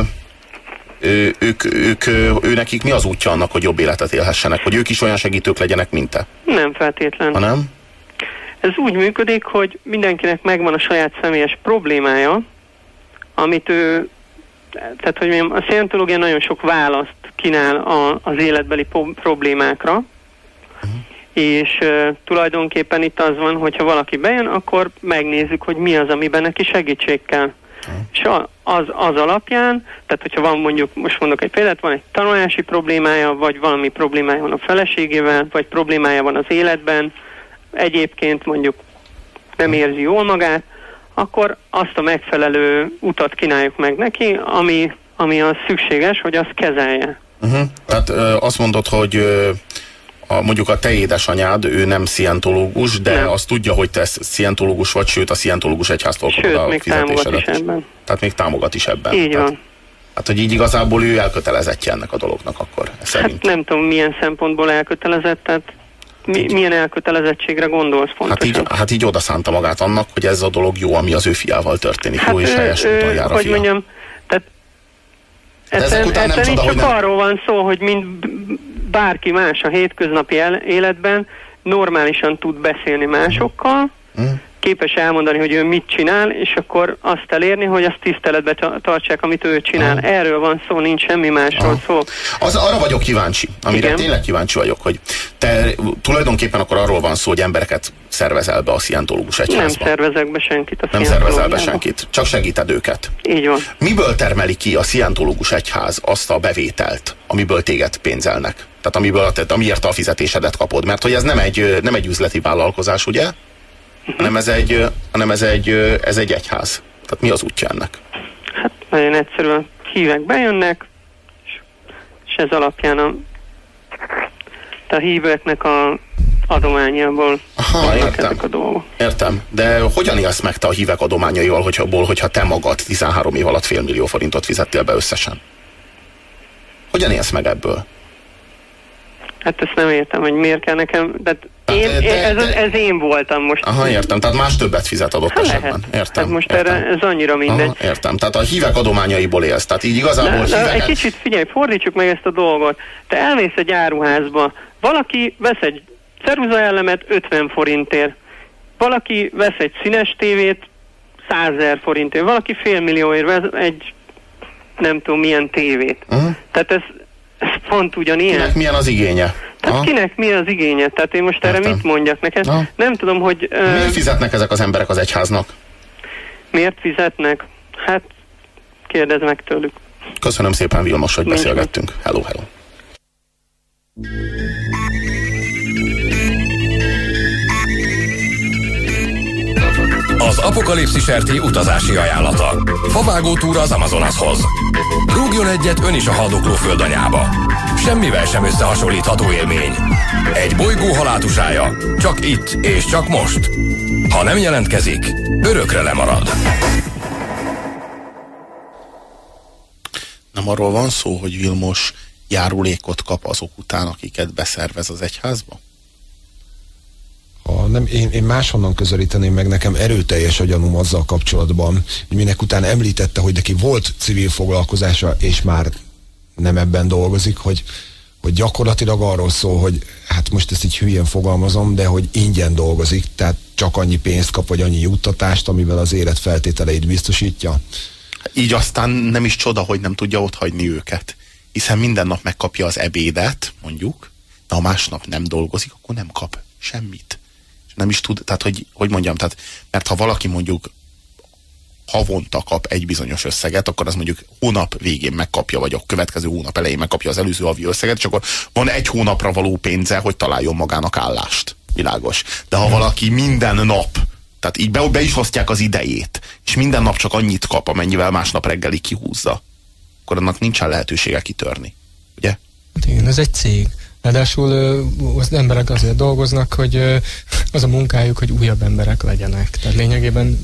ő nekik mi az útja annak, hogy jobb életet élhessenek? Hogy ők is olyan segítők legyenek, mint te? Nem feltétlen. Ha nem? Ez úgy működik, hogy mindenkinek megvan a saját személyes problémája, amit ő, tehát hogy mondjam, a szientológia nagyon sok választ kínál az életbeli problémákra, és tulajdonképpen itt az van, hogyha valaki bejön, akkor megnézzük, hogy mi az, amiben neki segítség kell. És az alapján, tehát hogyha van mondjuk, most mondok egy példát, van egy tanulási problémája, vagy valami problémája van a feleségével, vagy problémája van az életben, egyébként mondjuk nem érzi jól magát, akkor azt a megfelelő utat kínáljuk meg neki, ami az szükséges, hogy azt kezelje. Tehát azt mondod, hogy mondjuk a te édesanyád, ő nem szientológus, de nem. Azt tudja, hogy te szientológus vagy, sőt a szientológus egyháztól kapod a fizetésedet is. Tehát még támogat is ebben. Így van. Hát, hogy így igazából ő elkötelezettje ennek a dolognak akkor, szerint. Hát nem tudom, milyen szempontból elkötelezett, tehát milyen elkötelezettségre gondolsz pontosan? Hát így odaszánta magát annak, hogy ez a dolog jó, ami az ő fiával történik. Hát jó és helyes úton jár a fia. Mondjam, tehát ez csak arról van szó, hogy mint bárki más a hétköznapi életben normálisan tud beszélni másokkal, képes elmondani, hogy ő mit csinál, és akkor azt elérni, hogy azt tiszteletbe tartsák, amit ő csinál. Erről van szó, nincs semmi másról szó. Arra vagyok kíváncsi, amire tényleg kíváncsi vagyok, hogy te tulajdonképpen akkor arról van szó, hogy embereket szervezel be a szientológus egyházba. Nem szervezek be senkit a Nem szervezel be senkit, csak segíted őket. Így van. Miből termeli ki a szientológus egyház azt a bevételt, amiből téged pénzelnek? Tehát amiért a fizetésedet kapod? Mert hogy ez nem egy üzleti vállalkozás, ugye? Hanem ez egy egyház. Tehát mi az útja ennek? Hát nagyon egyszerűen hívek bejönnek, és ez alapján a híveknek a adományából vannak ezek a dolgok. Értem, de hogyan élsz meg te a hívek adományaival, hogyha te magad 13 év alatt $500 000 fizettél be összesen? Hogyan élsz meg ebből? Hát ezt nem értem, hogy miért kell nekem, ez én voltam most. Aha, értem, tehát más többet fizet adott esetben. Értem. Tehát most erre ez annyira mindegy. Aha, értem, tehát a hívek adományaiból élsz, tehát így igazából híveket... Egy kicsit figyelj, fordítsuk meg ezt a dolgot. Te elmész egy áruházba, valaki vesz egy ceruzaelemet 50 forintért, valaki vesz egy színes tévét 100 000 forintért, valaki $500 000 vesz egy nem tudom milyen tévét. Tehát ez pont ugyanilyen. Kinek milyen az igénye? Tehát kinek mi az igénye? Tehát én most erre mit mondjak neked? Nem tudom, hogy... Miért fizetnek ezek az emberek az egyháznak? Miért fizetnek? Hát, kérdezz meg tőlük. Köszönöm szépen, Vilmos, hogy beszélgettünk. Hello, hello. Az Apokalipszis RT utazási ajánlata. Favágó túra az Amazonashoz. Rúgjon egyet ön is a haldokló földanyába. Semmivel sem összehasonlítható élmény. Egy bolygó halátusája. Csak itt és csak most. Ha nem jelentkezik, örökre lemarad. Nem arról van szó, hogy Vilmos járulékot kap azok után, akiket beszervez az egyházba? Én máshonnan közelíteném meg, nekem erőteljes a gyanúm azzal kapcsolatban, hogy minek után említette, hogy neki volt civil foglalkozása, és már nem ebben dolgozik, hogy gyakorlatilag arról szól, hogy hát most ezt így hülyén fogalmazom, de hogy ingyen dolgozik, tehát csak annyi pénzt kap, vagy annyi juttatást, amivel az élet feltételeit biztosítja. Így aztán nem is csoda, hogy nem tudja otthagyni őket, hiszen minden nap megkapja az ebédet, mondjuk, de ha másnap nem dolgozik, akkor nem kap semmit. Nem is tud, tehát hogy mondjam, tehát, mert ha valaki mondjuk havonta kap egy bizonyos összeget, akkor az mondjuk hónap végén megkapja, vagy a következő hónap elején megkapja az előző havi összeget, és akkor van egy hónapra való pénze, hogy találjon magának állást. Világos. De ha valaki minden nap, tehát így be is osztják az idejét, és minden nap csak annyit kap, amennyivel másnap reggelig kihúzza, akkor annak nincsen lehetősége kitörni. Ugye? Hát igen, ez egy cég. Ráadásul az emberek azért dolgoznak, hogy az a munkájuk, hogy újabb emberek legyenek. Tehát lényegében...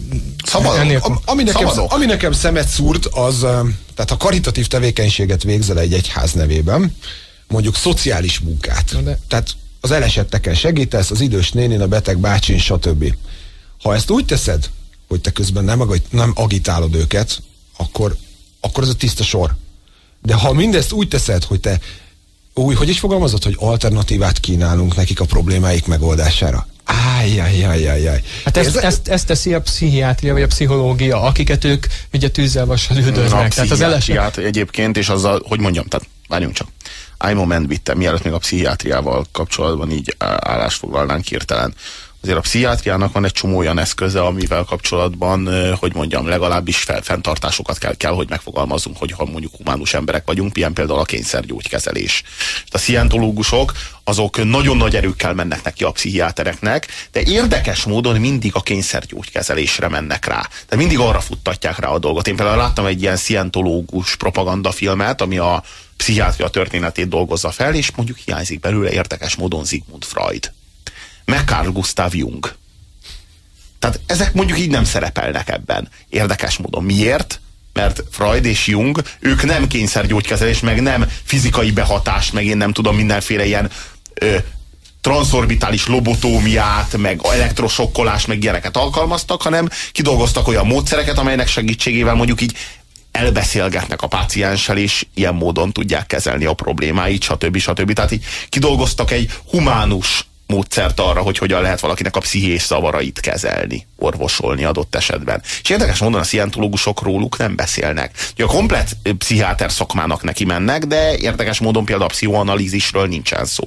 Ami nekem szemet szúrt, az, tehát a karitatív tevékenységet végzel egy egyház nevében, mondjuk szociális munkát. Tehát az elesetteken segítesz, az idős nénén, a beteg bácsin, stb. Ha ezt úgy teszed, hogy te közben nem agitálod őket, akkor ez a tiszta sor. De ha mindezt úgy teszed, hogy te hogy is fogalmazott, hogy alternatívát kínálunk nekik a problémáik megoldására. Ájjajjajjajjaj. Hát ezt teszi a pszichiátria vagy a pszichológia, akiket ők ugye tűzzel vassal üldöznek. Tehát az eleset egyébként, és azzal, hogy mondjam, tehát várjunk csak. I'm a man vittem, mielőtt még a pszichiátriával kapcsolatban így állást foglalnánk hirtelen. Azért a pszichiátriának van egy csomó olyan eszköze, amivel kapcsolatban, hogy mondjam, legalábbis fenntartásokat kell, hogy megfogalmazzunk, hogy ha mondjuk humánus emberek vagyunk, ilyen például a kényszergyógykezelés. A szientológusok azok nagyon nagy erőkkel mennek neki a pszichiátereknek, de érdekes módon mindig a kényszergyógykezelésre mennek rá. Tehát mindig arra futtatják rá a dolgot. Én például láttam egy ilyen szientológus propagandafilmet, ami a pszichiátria történetét dolgozza fel, és mondjuk hiányzik belőle érdekes módon Sigmund Freud. Meg Carl Gustav Jung. Tehát ezek mondjuk így nem szerepelnek ebben. Érdekes módon. Miért? Mert Freud és Jung, ők nem kényszergyógykezelés, meg nem fizikai behatást, meg én nem tudom, mindenféle ilyen transzorbitális lobotómiát, meg elektrosokkolást, meg ilyeneket alkalmaztak, hanem kidolgoztak olyan módszereket, amelynek segítségével mondjuk így elbeszélgetnek a pácienssel, és ilyen módon tudják kezelni a problémáit, stb. Tehát így kidolgoztak egy humánus módszert arra, hogy hogyan lehet valakinek a pszichés zavarait kezelni, orvosolni adott esetben. És érdekes módon a szientológusok róluk nem beszélnek. A komplett pszichiáter szakmának neki mennek, de érdekes módon például a pszichoanalízisről nincsen szó.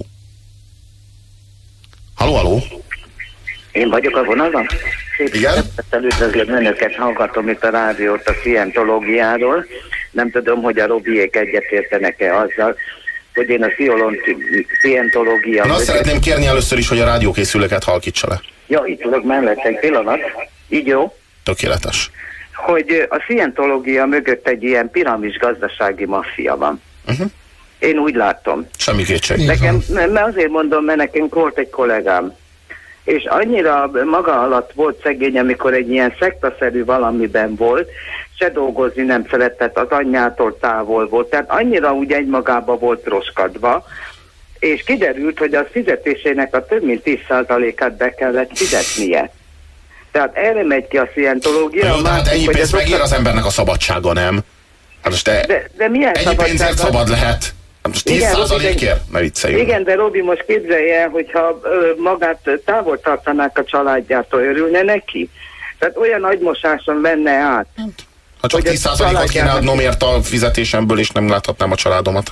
Halló? Én vagyok a vonalban? Igen? Üdvözlöm önöket, hallgatom itt a rádiót a szientológiáról. Nem tudom, hogy a Robiék egyetértenek-e azzal, hogy én a szientológia... Na, azt szeretném kérni először is, hogy a rádiókészüléket halkítsa le. Ja, itt tudok mellett egy pillanat. Így jó? Tökéletes. Hogy a szientológia mögött egy ilyen piramis gazdasági maffia van. Én úgy látom. Semmi kétség. Nekem, mert azért mondom, mert nekem volt egy kollégám, és annyira maga alatt volt szegény, amikor egy ilyen szektaszerű valamiben volt, se dolgozni nem szeretett, az anyjától távol volt, tehát annyira úgy egymagába volt roskadva, és kiderült, hogy a fizetésének a több mint 10%-át be kellett fizetnie. Tehát erre megy ki a szientológia. Jó, tehát ennyi pénzt megér az embernek a szabadsága, nem? Hát most de milyen ennyi pénzért szabad lehet? Most 10%-ért? Ne vicceljünk. Igen, de Robi, most képzelje el, hogyha magát távol tartanák a családjától, örülne neki? Tehát olyan agymosáson menne át. Ha csak 10%-ot kéne adnom ért a fizetésemből, és nem láthatnám a családomat,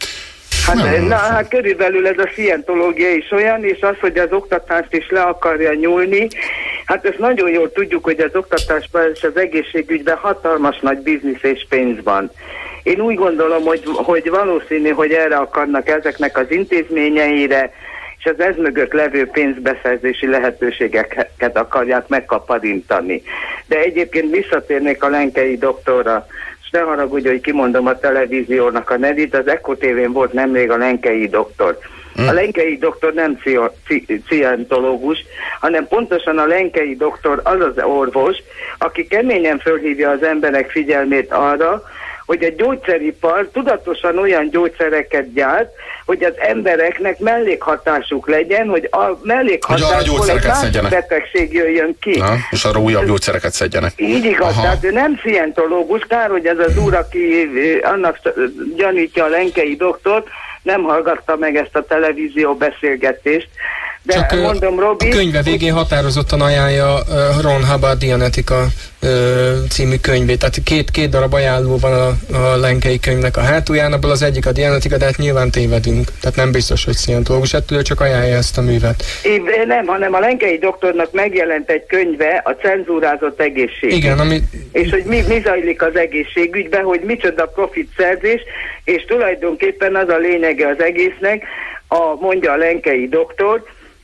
Hát körülbelül ez a szientológia is olyan, és az, hogy az oktatást is le akarja nyúlni, hát ezt nagyon jól tudjuk, hogy az oktatásban és az egészségügyben hatalmas nagy biznisz és pénz van. Én úgy gondolom, hogy valószínű, hogy erre akarnak ezeknek az intézményeire, és az ez mögött levő pénzbeszerzési lehetőségeket akarják megkaparintani. De egyébként visszatérnék a Lenkei doktorra, és ne haragudj, hogy kimondom a televíziónak a nevét, az Echo TV-n volt nemrég a Lenkei doktor. A Lenkei doktor nem szientológus, hanem pontosan a Lenkei doktor az az orvos, aki keményen fölhívja az emberek figyelmét arra, hogy a gyógyszeripar tudatosan olyan gyógyszereket gyárt, hogy az embereknek mellékhatásuk legyen, hogy a mellékhatásból egy más betegség jöjjön ki. Na, és arra újabb gyógyszereket szedjenek. Így igaz, tehát ő nem szientológus, kár, hogy ez az úr, aki annak gyanítja a Lenkei doktort, nem hallgatta meg ezt a televízió beszélgetést. De csak mondom, Robi, a könyve végén határozottan ajánlja Ron Hubbard Dianetika című könyvét. Tehát két darab ajánló van a Lenkei könyvnek a hátulján, abból az egyik a Dianetika, de hát nyilván tévedünk. Tehát nem biztos, hogy szientológus, hát ő csak ajánlja ezt a művet. Nem, hanem a Lenkei doktornak megjelent egy könyve, a cenzúrázott egészség. Igen, és hogy mi zajlik az egészségügyben, hogy micsoda profit szerzés, és tulajdonképpen az a lényege az egésznek, mondja a Lenkei doktor,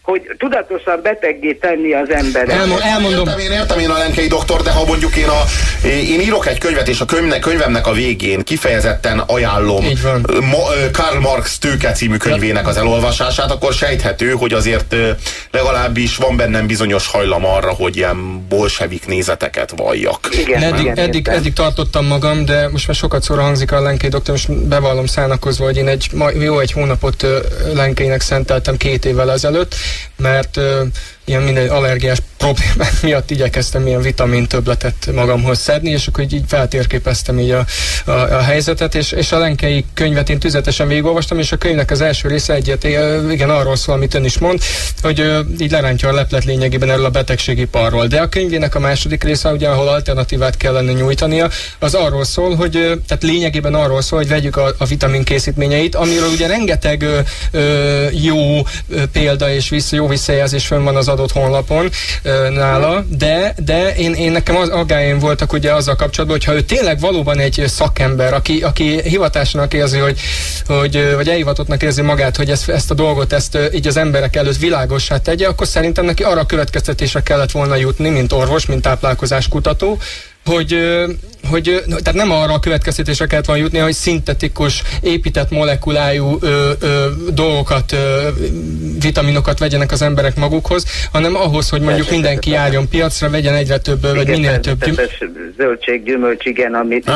hogy tudatosan beteggé tenni az emberek. Elmondom. Értem én a Lenkei doktor, de ha mondjuk én írok egy könyvet, és a könyvemnek a végén kifejezetten ajánlom Karl Marx Tőke című könyvének az elolvasását, akkor sejthető, hogy azért legalábbis van bennem bizonyos hajlam arra, hogy ilyen bolsevik nézeteket valljak. Igen, eddig tartottam magam, de most már sokat szóra hangzik a Lenkei doktor, most bevallom szánakozva, hogy én egy hónapot Lenkeinek szenteltem 2 évvel ezelőtt, mert ilyen minden allergiás problémák miatt igyekeztem ilyen vitamin többletet magamhoz szedni, és akkor így feltérképeztem így a helyzetet, és a Lenkei könyvet én tüzetesen végigolvastam, és a könyvnek az első része igen, arról szól, amit ön is mond, hogy így lerántja a leplet lényegében erről a betegségiparról. De a könyvének a második része, ugye, ahol alternatívát kellene nyújtania, az arról szól, hogy tehát lényegében arról szól, hogy vegyük a vitamin készítményeit, amiről ugye rengeteg jó példa és jó visszajelzés fönn van az adott honlapon nála, de én nekem az aggályom voltak ugye azzal kapcsolatban, hogyha ő tényleg valóban egy szakember, aki hivatásnak érzi, vagy elhivatottnak érzi magát, hogy ezt a dolgot, így az emberek előtt világossá tegye, akkor szerintem neki arra a következtetésre kellett volna jutni, mint orvos, mint táplálkozáskutató, tehát nem arra a következtetésre kellett volna jutni, hogy szintetikus, épített molekulájú dolgokat, vitaminokat vegyenek az emberek magukhoz, hanem ahhoz, hogy mondjuk mindenki járjon piacra, vegyen egyre több, vagy minél több zöldség, gyümölcs, igen, amit...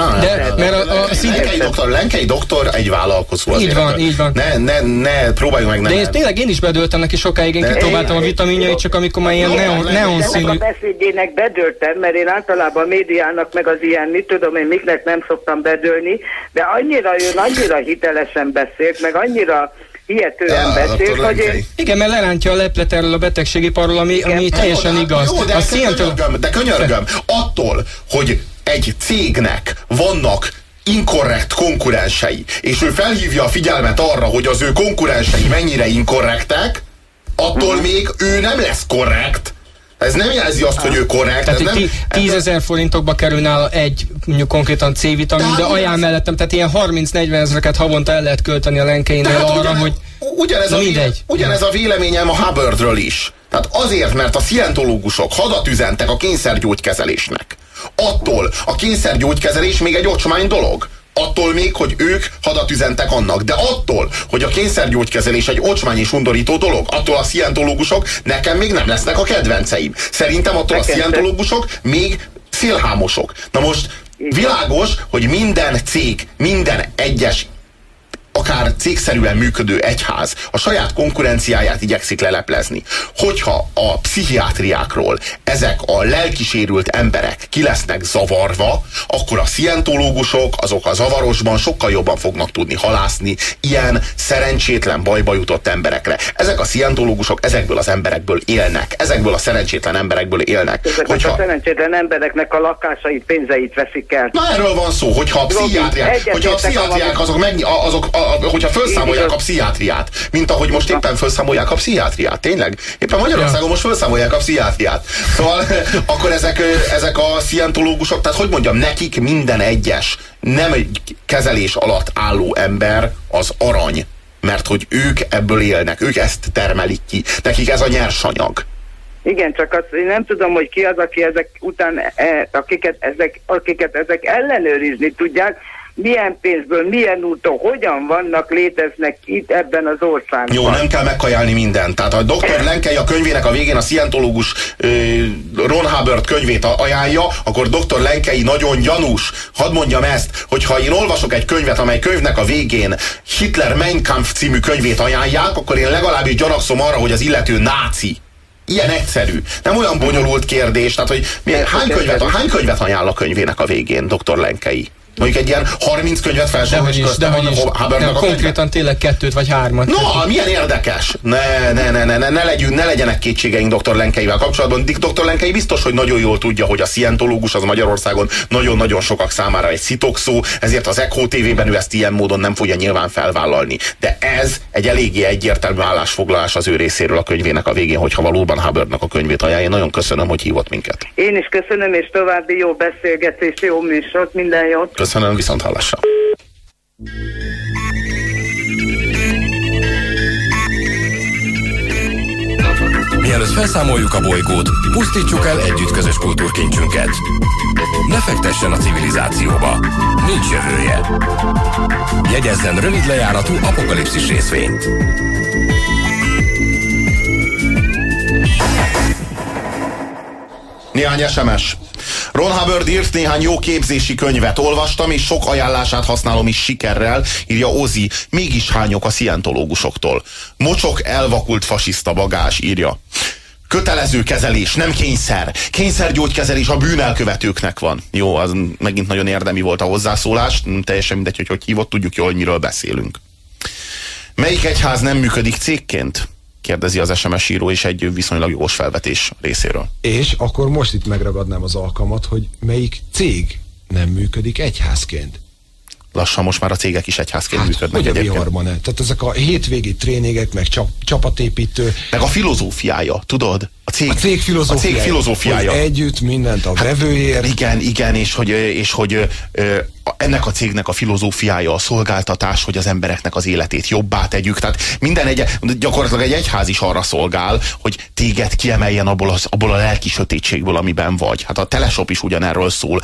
Lenkei doktor egy vállalkozó. Így van. Ne próbáljuk meg. De tényleg én is bedőltem neki sokáig, én kipróbáltam a vitaminjait, csak amikor már ilyen neonszínű... A beszédjének bedőltem, mert én általában a médiának meg az ilyen, mit tudom én, miknek nem szoktam bedőlni, de annyira hitelesen beszélt, meg annyira hihetően beszélt, hogy én... Igen, mert lerántja a leplet erről a betegségiparról, ami teljesen igaz. Jó, de könyörgöm, attól, hogy egy cégnek vannak inkorrekt konkurensei, és ő felhívja a figyelmet arra, hogy az ő konkurensei mennyire inkorrektek, attól még ő nem lesz korrekt. Ez nem jelzi azt, hogy ő korrekt. Tehát 10 000 forintokba kerül nála egy mondjuk konkrétan C-vitamin, de ajánl mellettem, tehát ilyen 30-40 ezreket havonta el lehet költeni a Lenkeinél arra, hogy ugyanez a véleményem a Hubbardről is. Tehát azért, mert a szientológusok hadat üzentek a kényszergyógykezelésnek. Attól a kényszergyógykezelés még egy ocsmány dolog. Attól még, hogy ők hadat üzentek annak. De attól, hogy a kényszergyógykezelés egy ocsmány és undorító dolog, attól a szientológusok nekem még nem lesznek a kedvenceim. Szerintem attól a szientológusok még szélhámosok. Na most világos, hogy minden cég, minden egyes akár cégszerűen működő egyház a saját konkurenciáját igyekszik leleplezni. Hogyha a pszichiátriákról ezek a lelkisérült emberek ki lesznek zavarva, akkor a szientológusok azok a zavarosban sokkal jobban fognak tudni halászni ilyen szerencsétlen bajba jutott emberekre. Ezek a szientológusok ezekből az emberekből élnek. Ezekből a szerencsétlen emberekből élnek. Ezeknek a szerencsétlen embereknek a lakásait, pénzeit veszik el. Na erről van szó, hogyha a pszichiátriák hogyha felszámolják a pszichiátriát, mint ahogy most éppen felszámolják a pszichiátriát, tényleg? Éppen Magyarországon most felszámolják a pszichiátriát. Szóval akkor ezek a szientológusok, tehát hogy mondjam, nekik minden egyes nem egy kezelés alatt álló ember az arany, mert hogy ők ebből élnek, ők ezt termelik ki, nekik ez a nyersanyag. Igen, csak azt én nem tudom, hogy ki az, aki ezek után, akiket ezek ellenőrizni tudják, milyen pénzből, milyen úton, hogyan léteznek itt ebben az országban. Jó, nem kell megkajálni mindent. Tehát a Dr. Lenkei a könyvének a végén a szientológus Ron Hubbard könyvét ajánlja, akkor Dr. Lenkei nagyon gyanús. Hadd mondjam ezt, hogyha én olvasok egy könyvet, amely könyvnek a végén Hitler Mein Kampf című könyvét ajánlják, akkor én legalábbis gyanakszom arra, hogy az illető náci. Ilyen egyszerű. Nem olyan bonyolult kérdés. Tehát, hogy hány könyvet ajánl a könyvének a végén Dr. Lenkei? Mondjuk egy ilyen 30 könyvet felsorolni köztem a Hubbardnak a konkrétan tényleg 2 vagy 3. No, milyen érdekes! Ne legyenek kétségeink Dr. Lenkeivel kapcsolatban. Dr. Lenkei biztos, hogy nagyon jól tudja, hogy a szientológus az Magyarországon nagyon-nagyon sokak számára egy szitokszó, ezért az Echo TV-ben ő ezt ilyen módon nem fogja nyilván felvállalni. De ez egy eléggé egyértelmű állásfoglalás az ő részéről a könyvének a végén, hogyha valóban Hubbardnak a könyvét ajánlja. Nagyon köszönöm, hogy hívott minket. Én is köszönöm, és további jó beszélgetést, jó műsort, minden jót. Köszönöm, viszont hallásra. Mielőtt felszámoljuk a bolygót, pusztítsuk el együtt közös kultúrkincsünket. Ne fektessen a civilizációba. Nincs jövője. Jegyezzen rövid lejáratú apokalipszis részvényt. Néhány SMS. Ron Hubbard írt néhány jó képzési könyvet, olvastam, és sok ajánlását használom is sikerrel, írja Ozi. Mégis hányok a szientológusoktól. Mocsok elvakult fasiszta bagás, írja. Kötelező kezelés, nem kényszer. Kényszergyógykezelés a bűnelkövetőknek van. Jó, az megint nagyon érdemi volt a hozzászólás, teljesen mindegy, hogy hívott, tudjuk jól, hogy miről beszélünk. Melyik egyház nem működik cégként? Kérdezi az SMS író, és egy viszonylag jogos felvetés részéről. És akkor most itt megragadnám az alkalmat, hogy melyik cég nem működik egyházként? Lassan most már a cégek is egyházként működnek. Hogy a viharban-e? Tehát ezek a hétvégi tréningek, meg csapatépítő. Meg a filozófiája, tudod? A cég filozófiája. Hogy együtt mindent a vevőért. Igen, és hogy ennek a cégnek a filozófiája a szolgáltatás, hogy az embereknek az életét jobbá tegyük. Tehát gyakorlatilag egy egyház is arra szolgál, hogy téged kiemeljen abból a lelki sötétségből, amiben vagy. Hát a Teleshop is ugyanerről szól.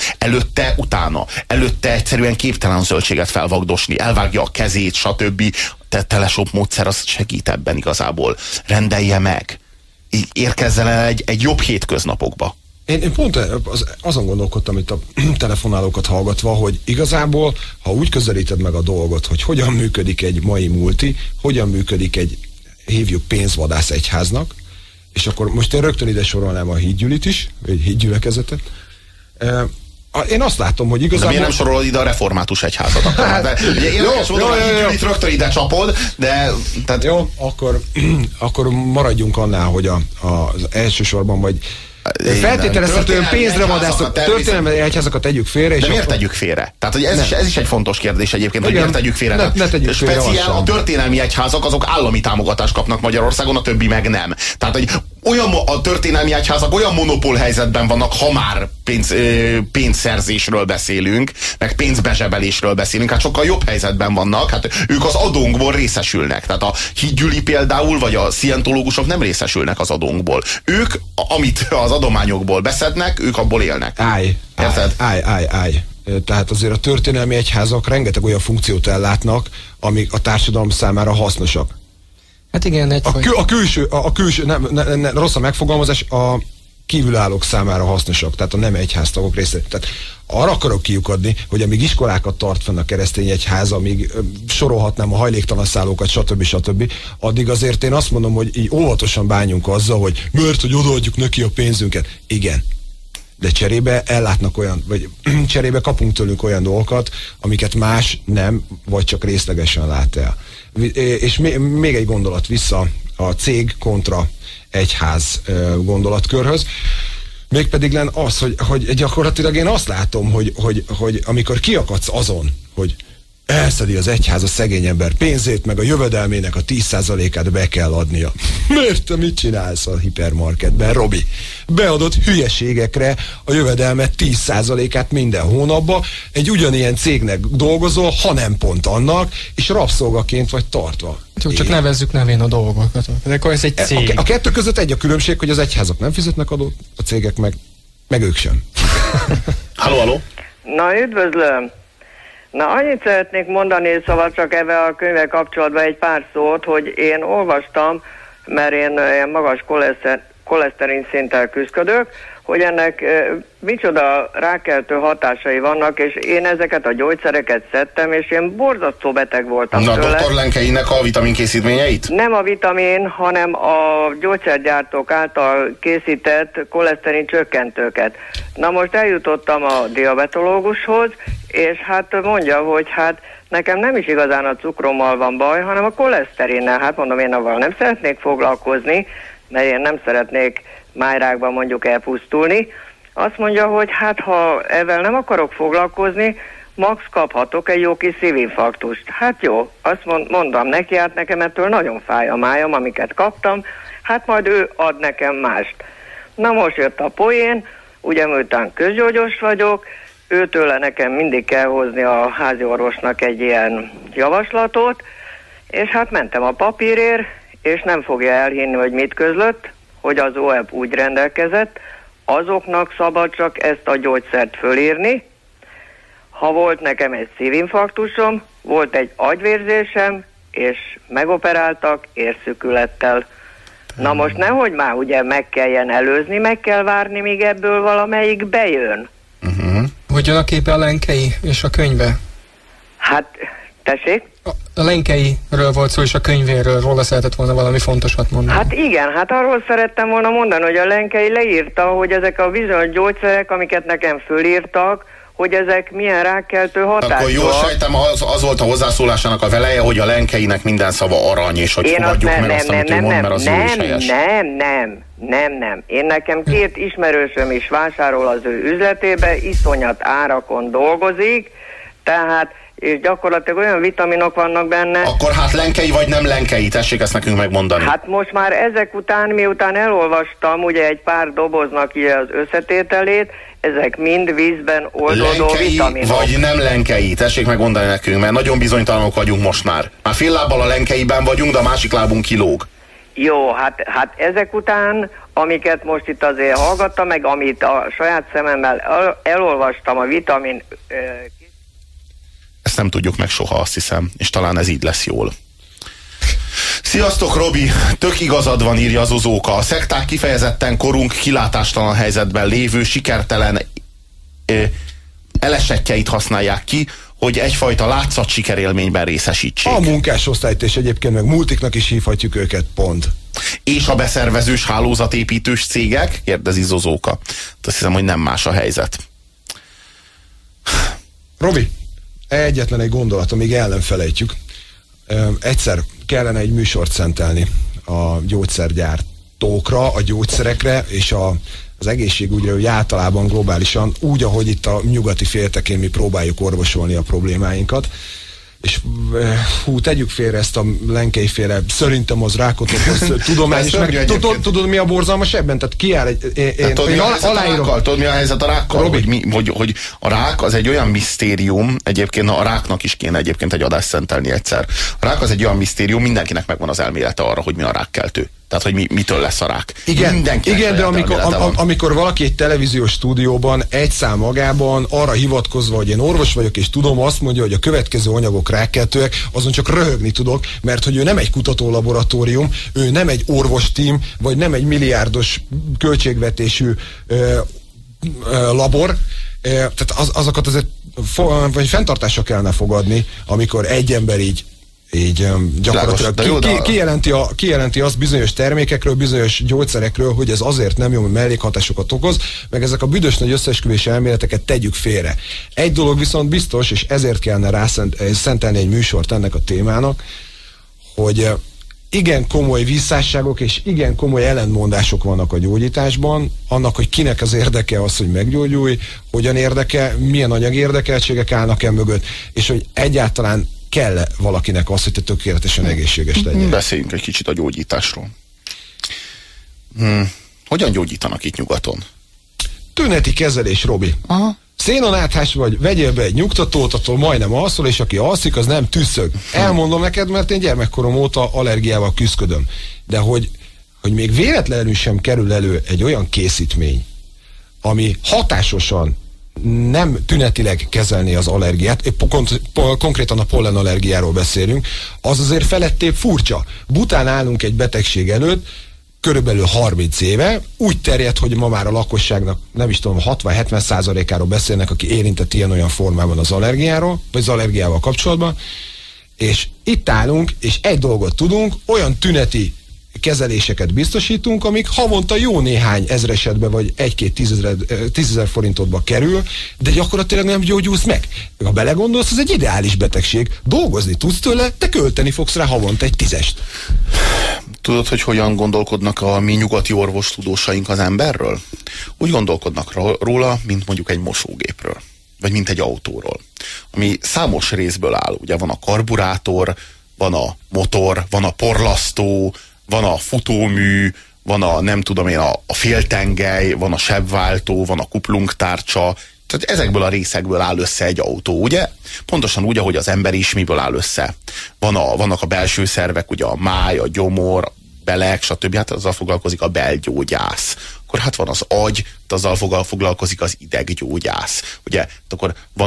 Előtte egyszerűen képtelen zöldséget felvagdosni, elvágja a kezét, stb. Teleshop módszer az segít ebben igazából. Rendelje meg. Érkezzen el egy jobb hétköznapokba. Én pont azon gondolkodtam itt a telefonálókat hallgatva, hogy igazából, ha úgy közelíted meg a dolgot, hogy hogyan működik egy mai multi, hogyan működik egy, hívjuk pénzvadász egyháznak, és akkor most én rögtön ide sorolnám a hídgyűlit is, vagy hídgyülekezetet. Én azt látom, hogy igazából... De miért nem sorolod ide a református egyházat? Érdekes módon a hídgyűlit rögtön ide csapod, de... Tehát... Jó, akkor maradjunk annál, hogy az elsősorban vagy feltételezhetően pénzre vadászok, történelmi egyházakat tegyük félre. De miért tegyük félre? Tehát hogy ez is egy fontos kérdés egyébként, hogy miért tegyük félre. Ne tegyük félre. Speciál a történelmi egyházak, azok állami támogatást kapnak Magyarországon, a többi meg nem. Tehát, hogy a történelmi egyházak olyan monopól helyzetben vannak, ha már pénzszerzésről beszélünk, meg pénzbezsebelésről beszélünk, hát sokkal jobb helyzetben vannak, hát ők az adónkból részesülnek. Tehát a hídgyüli például, vagy a szientológusok nem részesülnek az adónkból. Ők, amit az adományokból beszednek, ők abból élnek. Állj. Tehát azért a történelmi egyházak rengeteg olyan funkciót ellátnak, amik a társadalom számára hasznosak. Hát igen, a külső, nem, rossz a megfogalmazás, a kívülállók számára hasznosak, tehát a nem egyháztagok része. Tehát arra akarok kiukadni, hogy amíg iskolákat tart fenn a keresztény egyház, amíg sorolhatnám a hajléktalanszállókat, stb. Addig azért én azt mondom, hogy így óvatosan bánjunk azzal, hogy mert hogy odaadjuk neki a pénzünket. Igen. De cserébe ellátnak olyan, vagy cserébe kapunk tőlünk olyan dolgokat, amiket más nem, vagy csak részlegesen lát el. És még egy gondolat vissza a cég kontra egyház gondolatkörhöz. Mégpedig az, hogy gyakorlatilag én azt látom, hogy amikor kiakadsz azon, hogy elszedi az egyház a szegény ember pénzét, meg a jövedelmének a 10%-át be kell adnia. Miért te mit csinálsz a hipermarketben, Robi? Beadott hülyeségekre a jövedelmet 10%-át minden hónapban, egy ugyanilyen cégnek dolgozol, ha nem pont annak, és rabszolgaként vagy tartva. Csak nevezzük nevén a dolgokat. De akkor ez egy cég. A kettő között egy a különbség, hogy az egyházak nem fizetnek adót, a cégek meg ők sem. Halló? Na, üdvözlöm! Na, annyit szeretnék mondani, szóval csak ebben a könyvvel kapcsolatban egy pár szót, hogy én olvastam, mert én ilyen magas koleszterin szinttel küzdködök, hogy ennek micsoda rákeltő hatásai vannak, és én ezeket a gyógyszereket szedtem, és én borzasztó beteg voltam tőle. Dr. Lenkeinek a vitaminkészítményeit? Nem a vitamin, hanem a gyógyszergyártók által készített koleszterin csökkentőket. Na most eljutottam a diabetológushoz, és hát mondja, hogy hát nekem nem is igazán a cukrommal van baj, hanem a koleszterinnel. Hát mondom, én avval nem szeretnék foglalkozni, mert én nem szeretnék májrákban mondjuk elpusztulni. Azt mondja, hogy hát ha ezzel nem akarok foglalkozni, max kaphatok egy jó kis szívinfarktust. Hát jó, azt mondtam neki, hát nekem ettől nagyon fáj a májam, amiket kaptam, hát majd ő ad nekem mást. Na most jött a poén, ugye miután közgyógyos vagyok, őtőle nekem mindig kell hozni a házi orvosnak egy ilyen javaslatot, és hát mentem a papírért, és nem fogja elhinni, hogy mit közlött, hogy az OEP úgy rendelkezett, azoknak szabad csak ezt a gyógyszert fölírni. Ha volt nekem egy szívinfarktusom, volt egy agyvérzésem, és megoperáltak érszükülettel. Na most nehogy már ugye meg kelljen előzni, meg kell várni, míg ebből valamelyik bejön. Hogy jön a képe a Lenkei és a könyve? Hát, tessék? A Lenkeiről volt szó, és a könyvéről, róla szeretett volna valami fontosat mondani. Hát igen, hát arról szerettem volna mondani, hogy a Lenkei leírta, hogy ezek a bizonyos gyógyszerek, amiket nekem fölírtak, hogy ezek milyen rákkeltő hatásúak. Akkor jól sejtem, az volt a hozzászólásának a veleje, hogy a Lenkeinek minden szava arany, és hogy fogadjuk meg azt, amit ő mond, mert az jó is helyes. Nem. Én nekem 2 ismerősöm is vásárol az ő üzletébe, iszonyat árakon dolgozik, tehát és gyakorlatilag olyan vitaminok vannak benne. Akkor hát Lenkei vagy nem Lenkei? Tessék ezt nekünk megmondani. Hát most már ezek után, miután elolvastam ugye egy pár doboznak az összetételét, ezek mind vízben oldódó vitaminok. Vagy nem Lenkei? Tessék megmondani nekünk, mert nagyon bizonytalanok vagyunk most már. Már fél lábbal a Lenkeiben vagyunk, de a másik lábunk kilóg. Jó, hát ezek után, amiket most itt azért hallgattam, meg amit a saját szememmel elolvastam, a vitamin... Ezt nem tudjuk meg soha, azt hiszem, és talán ez így lesz jól. Sziasztok, Robi! Tök igazad van, írja az Ozóka. A szekták kifejezetten korunk kilátástalan helyzetben lévő, sikertelen elesettjeit használják ki, hogy egyfajta látszat sikerélményben részesítsék. A munkásosztályt és egyébként meg multiknak is hívhatjuk őket, pont. És a beszervezős, hálózatépítős cégek? Kérdezi Zozóka. Azt hiszem, hogy nem más a helyzet. Robi, egyetlen egy gondolat, amíg el nem felejtjük. Egyszer kellene egy műsort szentelni a gyógyszergyártókra, a gyógyszerekre, és az egészségügyre, hogy általában globálisan, úgy, ahogy itt a nyugati féltekén mi próbáljuk orvosolni a problémáinkat. És tegyük félre ezt a Lenkei féle, szerintem az rákot okoz tudományos, meg tudod mi a borzalmas ebben? Tehát kiáll tudod mi a helyzet a rákkal? Hogy a rák az egy olyan misztérium, egyébként a ráknak is kéne egyébként egy adást szentelni egyszer. A rák az egy olyan misztérium, mindenkinek megvan az elmélete arra, hogy mi a rákkeltő. Tehát, hogy mitől lesz a rák. Igen, de amikor valaki egy televíziós stúdióban egy szám magában arra hivatkozva, hogy én orvos vagyok és tudom, azt mondja, hogy a következő anyagok rákkeltőek, azon csak röhögni tudok, mert hogy ő nem egy kutatólaboratórium, ő nem egy orvostím, vagy nem egy milliárdos költségvetésű labor, tehát azokat azért vagy fenntartásra kellene fogadni, amikor egy ember így gyakorlatilag kijelenti azt bizonyos termékekről, bizonyos gyógyszerekről, hogy ez azért nem jó, mert mellékhatásokat okoz, meg ezek a büdös nagy összeesküvési elméleteket tegyük félre. Egy dolog viszont biztos, és ezért kellene szentelni egy műsort ennek a témának, hogy igen komoly visszásságok és igen komoly ellentmondások vannak a gyógyításban, annak, hogy kinek az érdeke az, hogy meggyógyulj, hogyan érdeke, milyen anyagi érdekeltségek állnak el mögött, és hogy egyáltalán kell valakinek az, hogy te tökéletesen egészséges legyen. Beszéljünk egy kicsit a gyógyításról. Hogyan gyógyítanak itt nyugaton? Tüneti kezelés, Robi. Aha. Szénonáthás vagy, vegyél be egy nyugtatót, attól majdnem alszol, és aki alszik, az nem tüsszög. Elmondom neked, mert én gyermekkorom óta allergiával küzdködöm. De hogy még véletlenül sem kerül elő egy olyan készítmény, ami hatásosan nem tünetileg kezelni az allergiát, konkrétan a pollenallergiáról beszélünk, az azért felettébb furcsa. Bután állunk egy betegség előtt, körülbelül 30 éve, úgy terjed, hogy ma már a lakosságnak, nem is tudom, 60-70%-áról beszélnek, aki érintett ilyen-olyan formában az allergiáról, vagy az allergiával kapcsolatban, és itt állunk, és egy dolgot tudunk, olyan tüneti kezeléseket biztosítunk, amik havonta jó néhány ezeresetbe, vagy 1-2 10 000 forintotba kerül, de gyakorlatilag nem gyógyulsz meg. Ha belegondolsz, ez egy ideális betegség. Dolgozni tudsz tőle, te költeni fogsz rá havonta egy 10-est. Tudod, hogy hogyan gondolkodnak a mi nyugati orvostudósaink az emberről? Úgy gondolkodnak róla, mint mondjuk egy mosógépről, vagy mint egy autóról, ami számos részből áll. Ugye van a karburátor, van a motor, van a porlasztó, van a futómű, van a nem tudom én, a féltengely, van a sebváltó, van a kuplungtárcsa. Tehát ezekből a részekből áll össze egy autó, ugye? Pontosan úgy, ahogy az ember is miből áll össze. Vannak a belső szervek, ugye a máj, a gyomor, belek, stb. Hát azzal foglalkozik a belgyógyász. Akkor hát van az agy, azzal foglalkozik az ideggyógyász. Ugye, akkor van